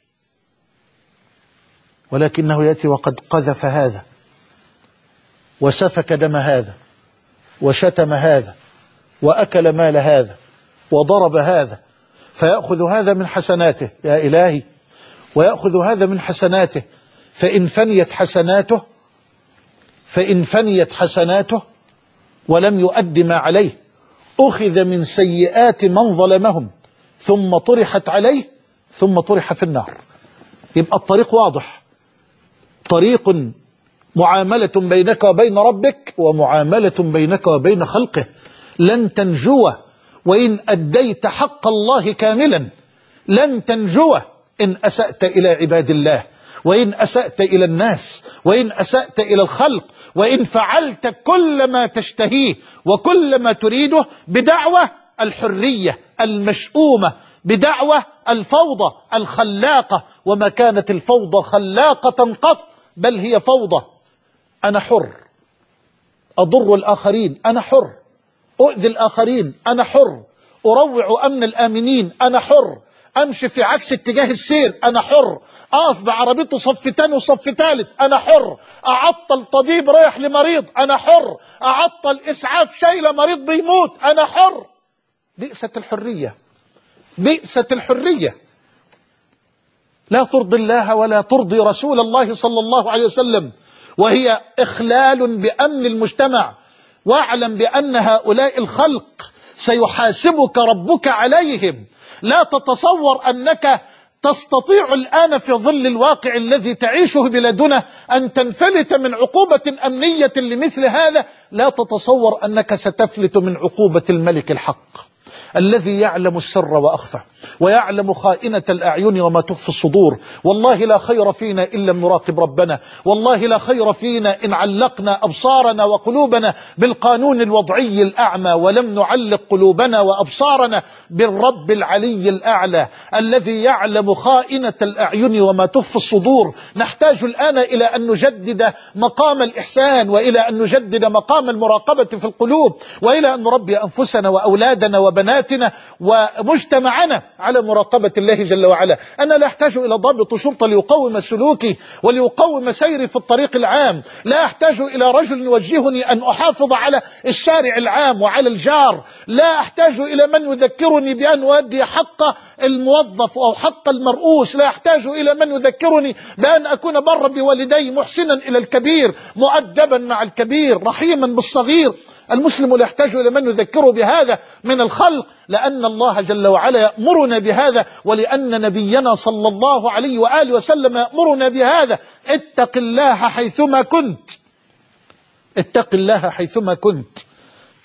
ولكنه يأتي وقد قذف هذا وسفك دم هذا وشتم هذا وأكل مال هذا وضرب هذا، فيأخذ هذا من حسناته يا إلهي، ويأخذ هذا من حسناته. فإن فنيت حسناته فإن فنيت حسناته ولم يؤد ما عليه أخذ من سيئات من ظلمهم ثم طرحت عليه ثم طرح في النار. يبقى الطريق واضح، طريق معاملة بينك وبين ربك ومعاملة بينك وبين خلقه. لن تنجو وإن أديت حق الله كاملا، لن تنجو إن أسأت إلى عباد الله، وإن أسأت إلى الناس، وإن أسأت إلى الخلق، وإن فعلت كل ما تشتهيه وكل ما تريده بدعوة الحرية المشؤومة، بدعوة الفوضى الخلاقة. وما كانت الفوضى خلاقة قط، بل هي فوضى. أنا حر، أضر الآخرين أنا حر، أؤذي الآخرين أنا حر، أروع أمن الآمنين أنا حر، أمشي في عكس اتجاه السير أنا حر، أقف بعربيته صف تاني وصف ثالث أنا حر، أعطل طبيب رايح لمريض أنا حر، أعطل إسعاف شايلة مريض بيموت أنا حر. بئست الحرية، بئست الحرية. لا ترضي الله ولا ترضي رسول الله صلى الله عليه وسلم، وهي إخلال بأمن المجتمع. واعلم بأن هؤلاء الخلق سيحاسبك ربك عليهم. لا تتصور أنك تستطيع الآن في ظل الواقع الذي تعيشه بلادنا أن تنفلت من عقوبة أمنية لمثل هذا. لا تتصور أنك ستفلت من عقوبة الملك الحق الذي يعلم السر وأخفى، ويعلم خائنة الأعين وما تخفي الصدور. والله لا خير فينا إن لم نراقب ربنا، والله لا خير فينا إن علقنا أبصارنا وقلوبنا بالقانون الوضعي الأعمى، ولم نعلق قلوبنا وأبصارنا بالرب العلي الأعلى الذي يعلم خائنة الأعين وما تخفي الصدور. نحتاج الآن إلى أن نجدد مقام الإحسان، وإلى أن نجدد مقام المراقبة في القلوب، وإلى أن نربي أنفسنا وأولادنا وبناتنا ومجتمعنا على مراقبة الله جل وعلا. أنا لا أحتاج إلى ضابط شرطة ليقوم سلوكي وليقوم سيري في الطريق العام، لا أحتاج إلى رجل يوجهني أن أحافظ على الشارع العام وعلى الجار، لا أحتاج إلى من يذكرني بأن أؤدي حق الموظف أو حق المرؤوس، لا أحتاج إلى من يذكرني بأن أكون برا بوالدي، محسنا إلى الكبير، مؤدبا مع الكبير، رحيما بالصغير. المسلم لا يحتاج إلى من يذكره بهذا من الخلق، لأن الله جل وعلا يأمرنا بهذا، ولأن نبينا صلى الله عليه وآله وسلم يأمرنا بهذا. اتق الله حيثما كنت، اتق الله حيثما كنت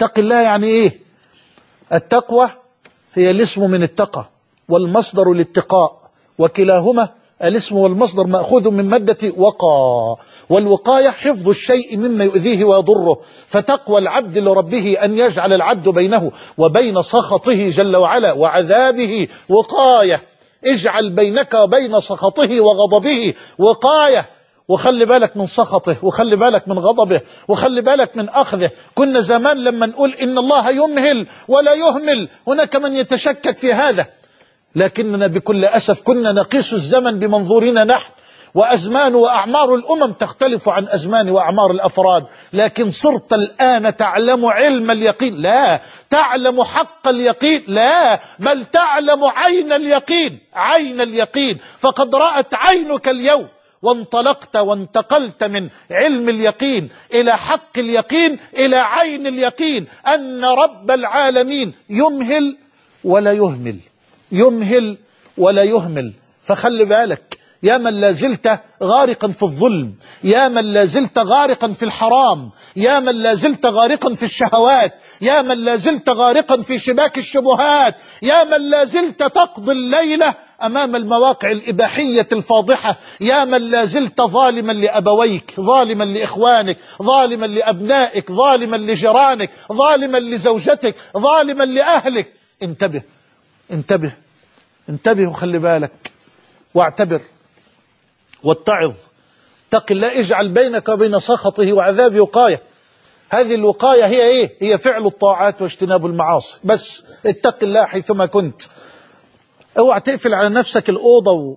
اتق الله يعني ايه؟ التقوى هي الاسم من اتقى والمصدر الاتقاء، وكلاهما الاسم والمصدر مأخوذ من مادة وقى، والوقاية حفظ الشيء مما يؤذيه ويضره. فتقوى العبد لربه أن يجعل العبد بينه وبين سخطه جل وعلا وعذابه وقاية. اجعل بينك وبين سخطه وغضبه وقاية، وخلي بالك من سخطه، وخلي بالك من غضبه، وخلي بالك من أخذه. كنا زمان لما نقول إن الله يمهل ولا يهمل، هناك من يتشكك في هذا، لكننا بكل أسف كنا نقيس الزمن بمنظورنا نحن، وأزمان وأعمار الأمم تختلف عن أزمان وأعمار الأفراد. لكن صرت الآن تعلم علم اليقين، لا تعلم حق اليقين، لا بل تعلم عين اليقين، عين اليقين. فقد رأت عينك اليوم وانطلقت وانتقلت من علم اليقين إلى حق اليقين إلى عين اليقين، أن رب العالمين يمهل ولا يهمل، يمهل ولا يهمل. فخلي بالك يا من لا زلت غارقا في الظلم، يا من لا زلت غارقا في الحرام، يا من لا زلت غارقا في الشهوات، يا من لا زلت غارقا في شباك الشبهات، يا من لا زلت تقضي الليلة أمام المواقع الإباحية الفاضحة، يا من لا زلت ظالما لأبويك، ظالما لإخوانك، ظالما لأبنائك، ظالما لجيرانك، ظالما لزوجتك، ظالما لأهلك. انتبه انتبه انتبه وخلي بالك واعتبر واتعظ. اتق الله، اجعل بينك وبين سخطه وعذابه وقاية. هذه الوقاية هي ايه؟ هي فعل الطاعات واجتناب المعاصي. بس اتق الله حيثما كنت. اوعى تقفل على نفسك الأوضة و...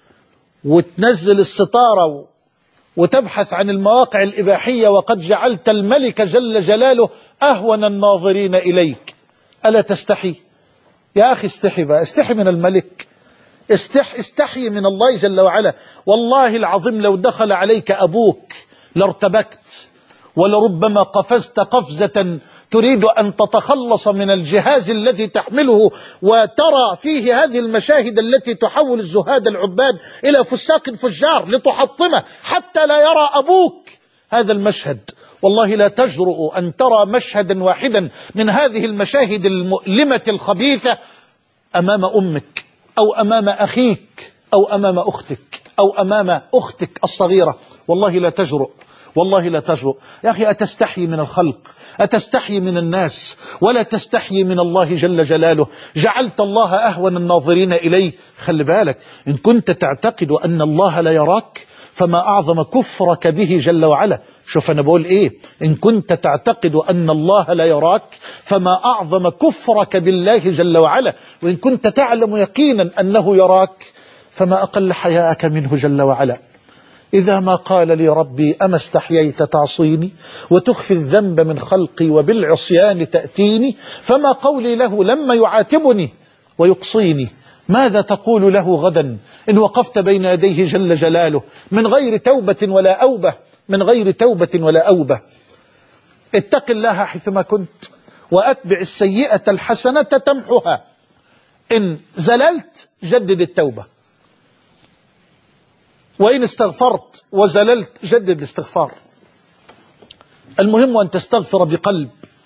وتنزل الستارة و... وتبحث عن المواقع الإباحية وقد جعلت الملك جل جلاله أهون الناظرين إليك. ألا تستحي؟ يا أخي استحي بقى، استحي من الملك، استح استحي من الله جل وعلا. والله العظيم لو دخل عليك أبوك لارتبكت، ولربما قفزت قفزة تريد أن تتخلص من الجهاز الذي تحمله، وترى فيه هذه المشاهد التي تحول الزهاد العباد إلى فساق فجار لتحطمه حتى لا يرى أبوك هذا المشهد. والله لا تجرؤ أن ترى مشهدا واحدا من هذه المشاهد المؤلمة الخبيثة أمام أمك أو أمام أخيك أو أمام أختك أو أمام أختك الصغيرة. والله لا تجرؤ، والله لا تجرؤ. يا أخي أتستحي من الخلق، أتستحي من الناس، ولا تستحي من الله جل جلاله. جعلت الله أهون الناظرين إليه. خلي بالك، إن كنت تعتقد أن الله لا يراك فما أعظم كفرك به جل وعلا. شوف أنا بقول إيه، إن كنت تعتقد أن الله لا يراك فما أعظم كفرك بالله جل وعلا. وإن كنت تعلم يقينا أنه يراك فما أقل حياءك منه جل وعلا. إذا ما قال لي ربي أما استحييت تعصيني وتخفي الذنب من خلقي وبالعصيان تأتيني، فما قولي له لما يعاتبني ويقصيني؟ ماذا تقول له غدا إن وقفت بين يديه جل جلاله من غير توبة ولا أوبة، من غير توبة ولا أوبة. اتق الله حيثما كنت، وأتبع السيئة الحسنة تمحها. إن زللت جدد التوبة، وإن استغفرت وزللت جدد الاستغفار. المهم أن تستغفر بقلب،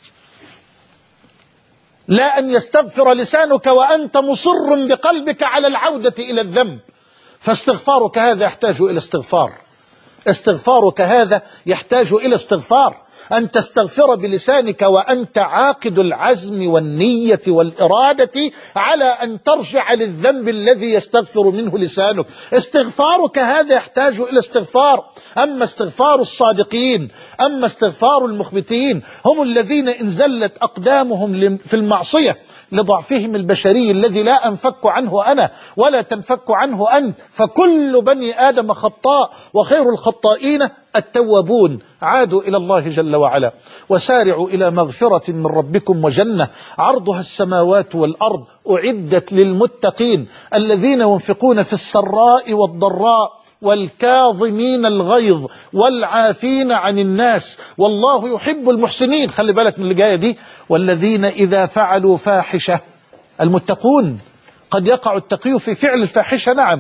لا أن يستغفر لسانك وأنت مصر بقلبك على العودة إلى الذنب. فاستغفارك هذا يحتاج إلى استغفار، استغفارك هذا يحتاج إلى استغفار. أن تستغفر بلسانك وأنت عاقد العزم والنية والإرادة على أن ترجع للذنب الذي يستغفر منه لسانك. استغفارك هذا يحتاج إلى استغفار. أما استغفار الصادقين، أما استغفار المخبتين، هم الذين إن زلت أقدامهم في المعصية لضعفهم البشري الذي لا أنفك عنه أنا ولا تنفك عنه أنت، فكل بني آدم خطاء وخير الخطائين التوابون. عادوا إلى الله جل وعلا. وسارعوا إلى مغفرة من ربكم وجنة عرضها السماوات والأرض أعدت للمتقين الذين ينفقون في السراء والضراء والكاظمين الغيظ والعافين عن الناس والله يحب المحسنين. خلي بالك من اللي جاية دي. والذين إذا فعلوا فاحشة، المتقون قد يقع التقي في فعل الفاحشة نعم،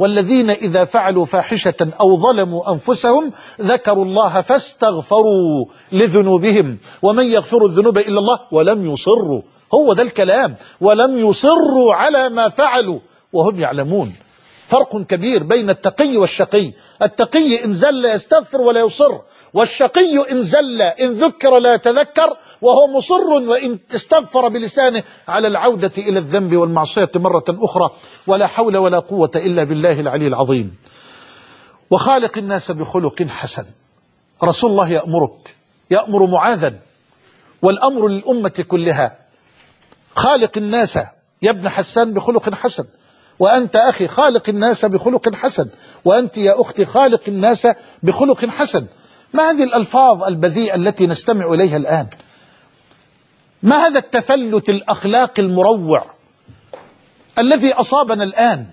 والذين إذا فعلوا فاحشة أو ظلموا أنفسهم ذكروا الله فاستغفروا لذنوبهم ومن يغفر الذنوب إلا الله ولم يصروا. هو ده الكلام، ولم يصروا على ما فعلوا وهم يعلمون. فرق كبير بين التقي والشقي. التقي إن زل يستغفر ولا يصر، والشقي إن زل إن ذكر لا يتذكر وهو مصر وإن استغفر بلسانه على العودة إلى الذنب والمعصية مرة أخرى. ولا حول ولا قوة إلا بالله العلي العظيم. وخالق الناس بخلق حسن. رسول الله يأمرك، يأمر معاذا والأمر للأمة كلها. خالق الناس يا ابن حسان بخلق حسن، وأنت أخي خالق الناس بخلق حسن، وأنت يا أختي خالق الناس بخلق حسن. ما هذه الألفاظ البذيئة التي نستمع إليها الآن؟ ما هذا التفلت الأخلاقي المروع الذي أصابنا الآن؟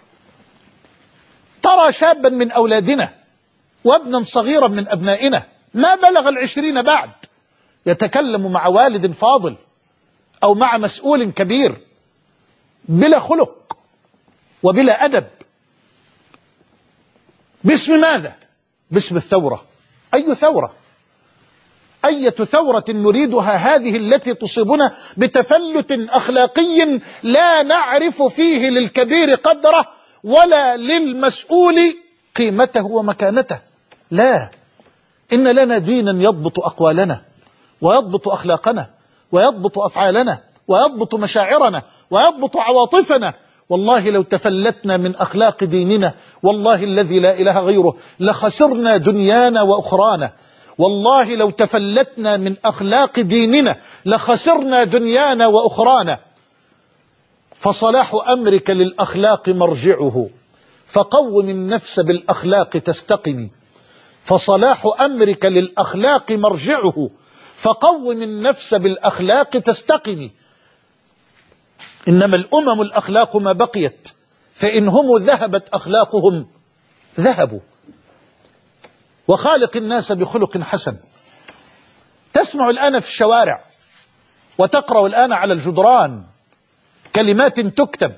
ترى شابا من أولادنا وابنا صغيرا من أبنائنا ما بلغ العشرين بعد يتكلم مع والد فاضل أو مع مسؤول كبير بلا خلق وبلا أدب. باسم ماذا؟ باسم الثورة. أي ثورة؟ أية ثورة نريدها هذه التي تصيبنا بتفلت أخلاقي لا نعرف فيه للكبير قدره ولا للمسؤول قيمته ومكانته؟ لا، إن لنا دينا يضبط أقوالنا ويضبط أخلاقنا ويضبط أفعالنا ويضبط مشاعرنا ويضبط عواطفنا. والله لو تفلتنا من أخلاق ديننا والله الذي لا إله غيره لخسرنا دنيانا وأخرانا. والله لو تفلتنا من أخلاق ديننا لخسرنا دنيانا وأخرانا. فصلاح أمرك للأخلاق مرجعه فقوم النفس بالأخلاق تستقني. فصلاح أمرك للأخلاق مرجعه فقوم النفس بالأخلاق تستقني. إنما الأمم الأخلاق ما بقيت، فإن هم ذهبت أخلاقهم ذهبوا. وخالق الناس بخلق حسن. تسمع الآن في الشوارع وتقرأ الآن على الجدران كلمات تكتب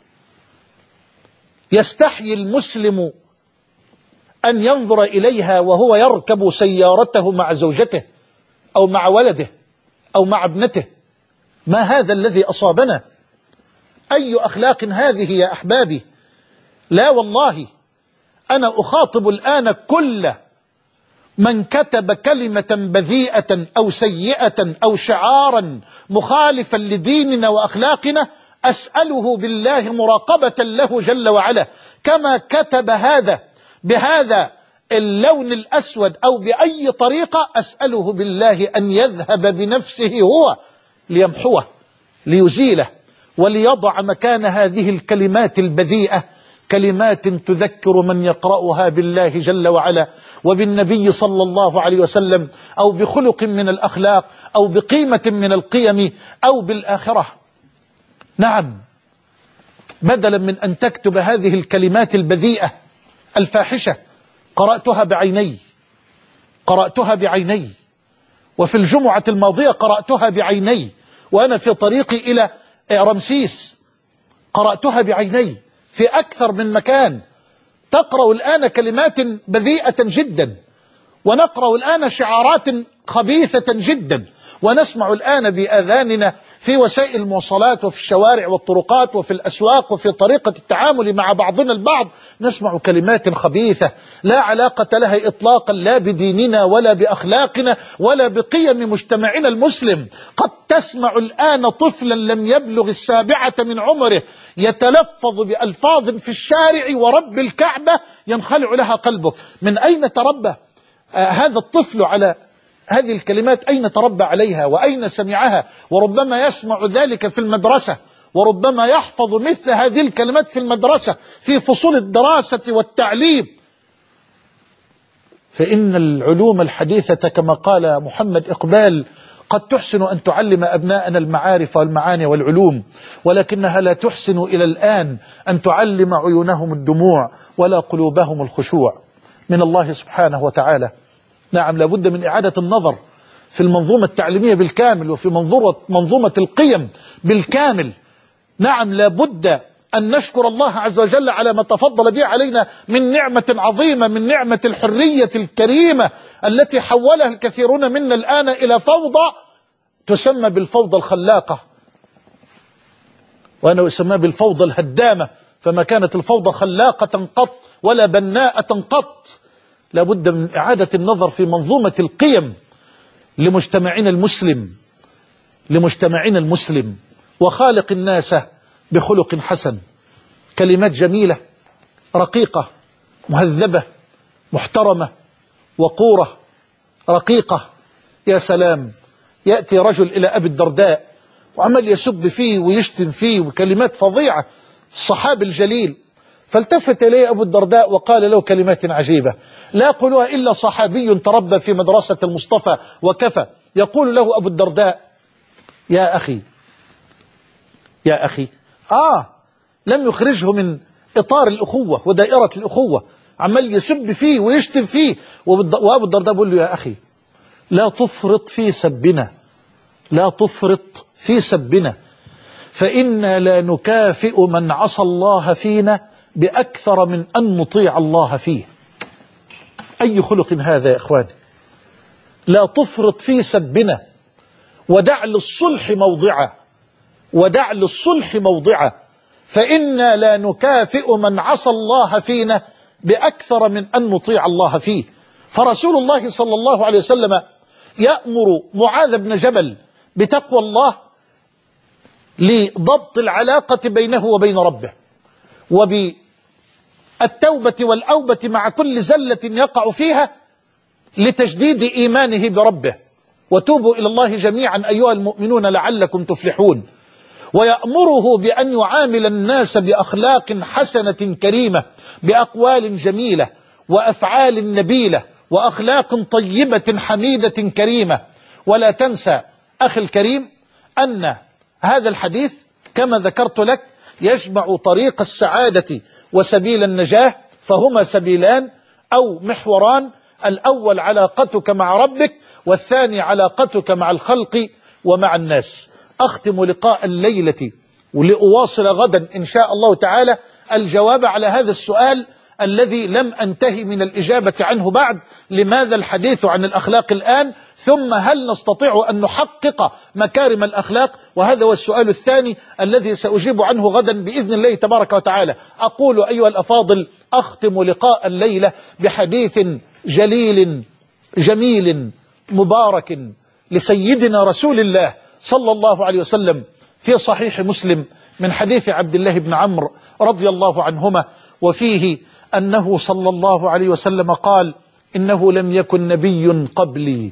يستحيي المسلم أن ينظر إليها وهو يركب سيارته مع زوجته أو مع ولده أو مع ابنته. ما هذا الذي أصابنا؟ أي أخلاق هذه يا أحبابي؟ لا والله أنا أخاطب الآن كل من كتب كلمة بذيئة أو سيئة أو شعارا مخالفا لديننا وأخلاقنا، أسأله بالله مراقبة له جل وعلا كما كتب هذا بهذا اللون الأسود أو بأي طريقة، أسأله بالله أن يذهب بنفسه هو ليمحوه ليزيله وليضع مكان هذه الكلمات البذيئة كلمات تذكر من يقرأها بالله جل وعلا وبالنبي صلى الله عليه وسلم أو بخلق من الأخلاق أو بقيمة من القيم أو بالآخرة. نعم، بدلا من أن تكتب هذه الكلمات البذيئة الفاحشة قرأتها بعيني قرأتها بعيني وفي الجمعة الماضية قرأتها بعيني وأنا في طريقي إلى رمسيس قرأتها بعيني في أكثر من مكان. تقرأ الآن كلمات بذيئة جدا ونقرأ الآن شعارات خبيثة جدا ونسمع الآن بآذاننا في وسائل المواصلات وفي الشوارع والطرقات وفي الأسواق وفي طريقة التعامل مع بعضنا البعض نسمع كلمات خبيثة لا علاقة لها إطلاقا لا بديننا ولا بأخلاقنا ولا بقيم مجتمعنا المسلم. قد تسمع الآن طفلا لم يبلغ السابعة من عمره يتلفظ بألفاظ في الشارع ورب الكعبة ينخلع لها قلبك. من أين تربى آه هذا الطفل على هذه الكلمات؟ أين تربى عليها وأين سمعها؟ وربما يسمع ذلك في المدرسة وربما يحفظ مثل هذه الكلمات في المدرسة في فصول الدراسة والتعليم. فإن العلوم الحديثة كما قال محمد إقبال قد تحسن أن تعلم أبناءنا المعارف والمعاني والعلوم ولكنها لا تحسن إلى الآن أن تعلم عيونهم الدموع ولا قلوبهم الخشوع من الله سبحانه وتعالى. نعم، لابد من إعادة النظر في المنظومة التعليمية بالكامل وفي منظومة منظومة القيم بالكامل. نعم، لابد أن نشكر الله عز وجل على ما تفضل به علينا من نعمة عظيمة، من نعمة الحرية الكريمة التي حولها الكثيرون منا الآن إلى فوضى تسمى بالفوضى الخلاقة، وأنا أسمى بالفوضى الهدامة، فما كانت الفوضى خلاقة قط ولا بناءة قط. لابد من إعادة النظر في منظومة القيم لمجتمعنا المسلم لمجتمعنا المسلم وخالق الناس بخلق حسن. كلمات جميلة رقيقة مهذبة محترمة وقورة رقيقة. يا سلام، يأتي رجل إلى أبي الدرداء وعمل يسب فيه ويشتم فيه وكلمات فظيعة، الصحابي الجليل، فالتفت إليه أبو الدرداء وقال له كلمات عجيبة لا يقولها إلا صحابي تربى في مدرسة المصطفى وكفى. يقول له أبو الدرداء: يا أخي يا أخي آه لم يخرجه من إطار الأخوة ودائرة الأخوة، عمال يسب فيه ويشتم فيه، وأبو الدرداء بيقول له: يا أخي لا تفرط في سبنا لا تفرط في سبنا فإنا لا نكافئ من عصى الله فينا بأكثر من أن نطيع الله فيه. أي خلق هذا يا إخواني؟ لا تفرط في سبنا، ودع للصلح موضعا ودع للصلح موضعا فإنا لا نكافئ من عصى الله فينا بأكثر من أن نطيع الله فيه. فرسول الله صلى الله عليه وسلم يأمر معاذ بن جبل بتقوى الله لضبط العلاقة بينه وبين ربه، وبالتوبة والأوبة مع كل زلة يقع فيها لتجديد إيمانه بربه. وتوبوا إلى الله جميعا أيها المؤمنون لعلكم تفلحون. ويأمره بأن يعامل الناس بأخلاق حسنة كريمة، بأقوال جميلة وأفعال نبيلة وأخلاق طيبة حميدة كريمة. ولا تنسى أخي الكريم أن هذا الحديث كما ذكرت لك يجمع طريق السعادة وسبيل النجاة، فهما سبيلان أو محوران: الأول علاقتك مع ربك، والثاني علاقتك مع الخلق ومع الناس. أختم لقاء الليلة ولأواصل غدا إن شاء الله تعالى الجواب على هذا السؤال الذي لم أنتهي من الإجابة عنه بعد: لماذا الحديث عن الأخلاق الآن؟ ثم هل نستطيع أن نحقق مكارم الأخلاق؟ وهذا هو السؤال الثاني الذي سأجيب عنه غدا بإذن الله تبارك وتعالى. أقول أيها الأفاضل: أختم لقاء الليلة بحديث جليل جميل مبارك لسيدنا رسول الله صلى الله عليه وسلم في صحيح مسلم من حديث عبد الله بن عمرو رضي الله عنهما، وفيه أنه صلى الله عليه وسلم قال: إنه لم يكن نبي قبلي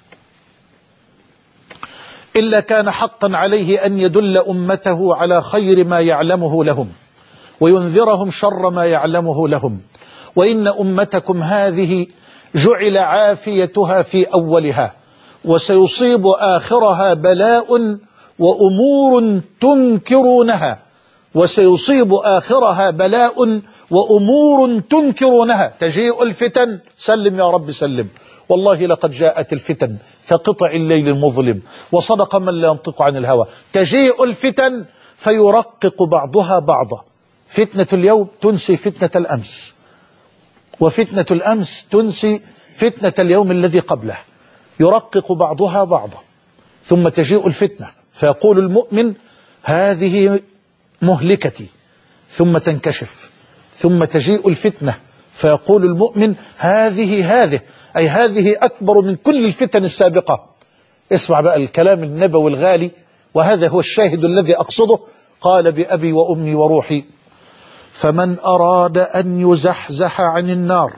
إلا كان حقا عليه أن يدل أمته على خير ما يعلمه لهم وينذرهم شر ما يعلمه لهم، وإن أمتكم هذه جعل عافيتها في أولها وسيصيب آخرها بلاء وأمور تنكرونها وسيصيب آخرها بلاء وأمور تنكرونها. تجيء الفتن، سلم يا رب سلم، والله لقد جاءت الفتن كقطع الليل المظلم، وصدق من لا ينطق عن الهوى. تجيء الفتن فيرقق بعضها بعضا، فتنة اليوم تنسي فتنة الأمس، وفتنة الأمس تنسي فتنة اليوم الذي قبله، يرقق بعضها بعضا. ثم تجيء الفتنة فيقول المؤمن: هذه مهلكتي، ثم تنكشف. ثم تجيء الفتنة فيقول المؤمن: هذه هذه أي هذه أكبر من كل الفتن السابقة. اسمع بقى الكلام النبوي الغالي، وهذا هو الشاهد الذي أقصده. قال: بأبي وأمي وروحي، فمن أراد أن يزحزح عن النار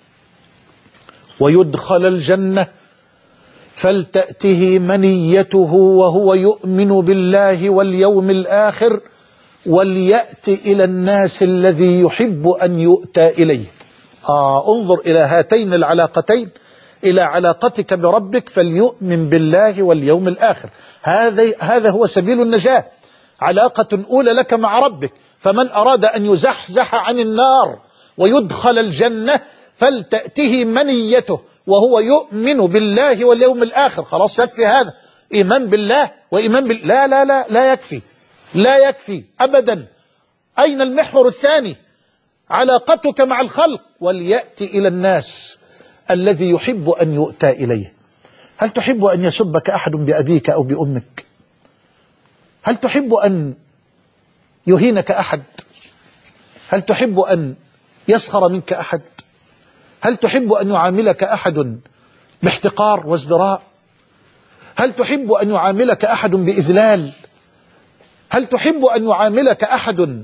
ويدخل الجنة فلتأته منيته وهو يؤمن بالله واليوم الآخر وليأت إلى الناس الذي يحب أن يؤتى إليه. آه انظر إلى هاتين العلاقتين، إلى علاقتك بربك، فليؤمن بالله واليوم الآخر. هذا هذا هو سبيل النجاة، علاقة أولى لك مع ربك. فمن أراد أن يزحزح عن النار ويدخل الجنة فلتأته منيته وهو يؤمن بالله واليوم الآخر. خلاص يكفي هذا، إيمان بالله وإيمان بالله. لا لا لا لا يكفي، لا يكفي أبدا أين المحور الثاني؟ علاقتك مع الخلق. وليأتي إلى الناس الذي يحب أن يؤتى إليه. هل تحب أن يسبك أحد بأبيك أو بأمك؟ هل تحب أن يهينك أحد؟ هل تحب أن يسخر منك أحد؟ هل تحب أن يعاملك أحد باحتقار وازدراء؟ هل تحب أن يعاملك أحد بإذلال؟ هل تحب أن يعاملك أحد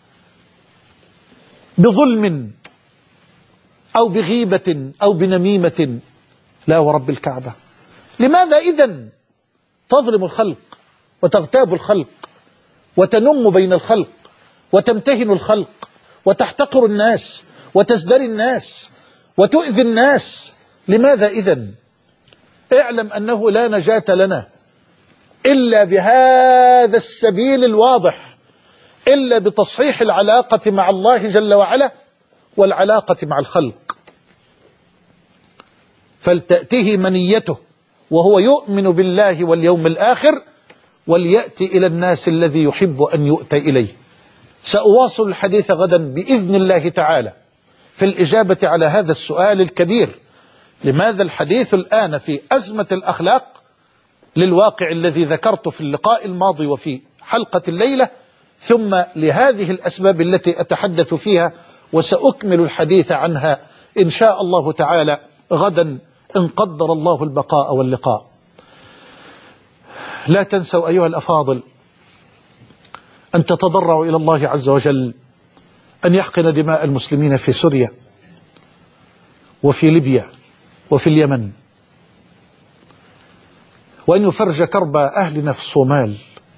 بظلم أو بغيبة أو بنميمة؟ لا ورب الكعبة. لماذا إذن تظلم الخلق وتغتاب الخلق وتنم بين الخلق وتمتهن الخلق وتحتقر الناس وتزدري الناس وتؤذي الناس؟ لماذا إذن؟ اعلم أنه لا نجاة لنا إلا بهذا السبيل الواضح، إلا بتصحيح العلاقة مع الله جل وعلا والعلاقة مع الخلق. فلتأته منيته وهو يؤمن بالله واليوم الآخر، وليأتي إلى الناس الذي يحب أن يؤتى إليه. سأواصل الحديث غدا بإذن الله تعالى في الإجابة على هذا السؤال الكبير: لماذا الحديث الآن في أزمة الأخلاق؟ للواقع الذي ذكرته في اللقاء الماضي وفي حلقة الليلة، ثم لهذه الأسباب التي أتحدث فيها، وسأكمل الحديث عنها إن شاء الله تعالى غدا إن قدر الله البقاء واللقاء. لا تنسوا أيها الأفاضل أن تتضرعوا إلى الله عز وجل أن يحقن دماء المسلمين في سوريا وفي ليبيا وفي اليمن، وأن يفرج كرب أهلنا في الصومال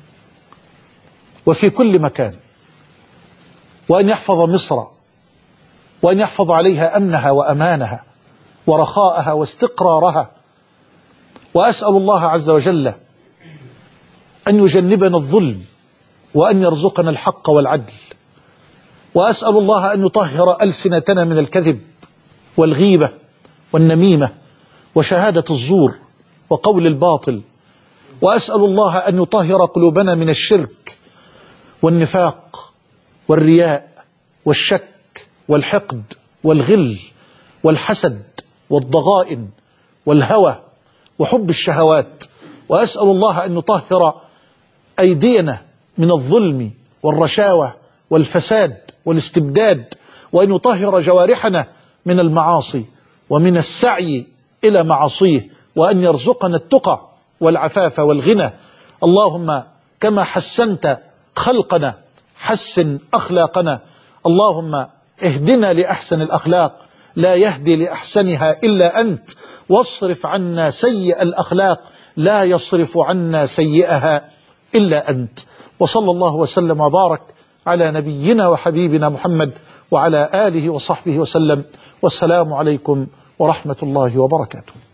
وفي كل مكان، وأن يحفظ مصر، وأن يحفظ عليها أمنها وأمانها ورخاءها واستقرارها. وأسأل الله عز وجل أن يجنبنا الظلم وأن يرزقنا الحق والعدل. وأسأل الله أن يطهر ألسنتنا من الكذب والغيبة والنميمة وشهادة الزور وقول الباطل. وأسأل الله أن يطهر قلوبنا من الشرك والنفاق والرياء والشك والحقد والغل والحسد والضغائن والهوى وحب الشهوات. وأسأل الله أن يطهر أيدينا من الظلم والرشاوى والفساد والاستبداد، وأن يطهر جوارحنا من المعاصي ومن السعي إلى معاصيه، وأن يرزقنا التقى والعفاف والغنى. اللهم كما حسنت خلقنا حسن أخلاقنا. اللهم اهدنا لأحسن الأخلاق، لا يهدي لأحسنها إلا أنت، واصرف عنا سيء الأخلاق، لا يصرف عنا سيئها إلا أنت. وصلى الله وسلم وبارك على نبينا وحبيبنا محمد وعلى آله وصحبه وسلم، والسلام عليكم ورحمة الله وبركاته.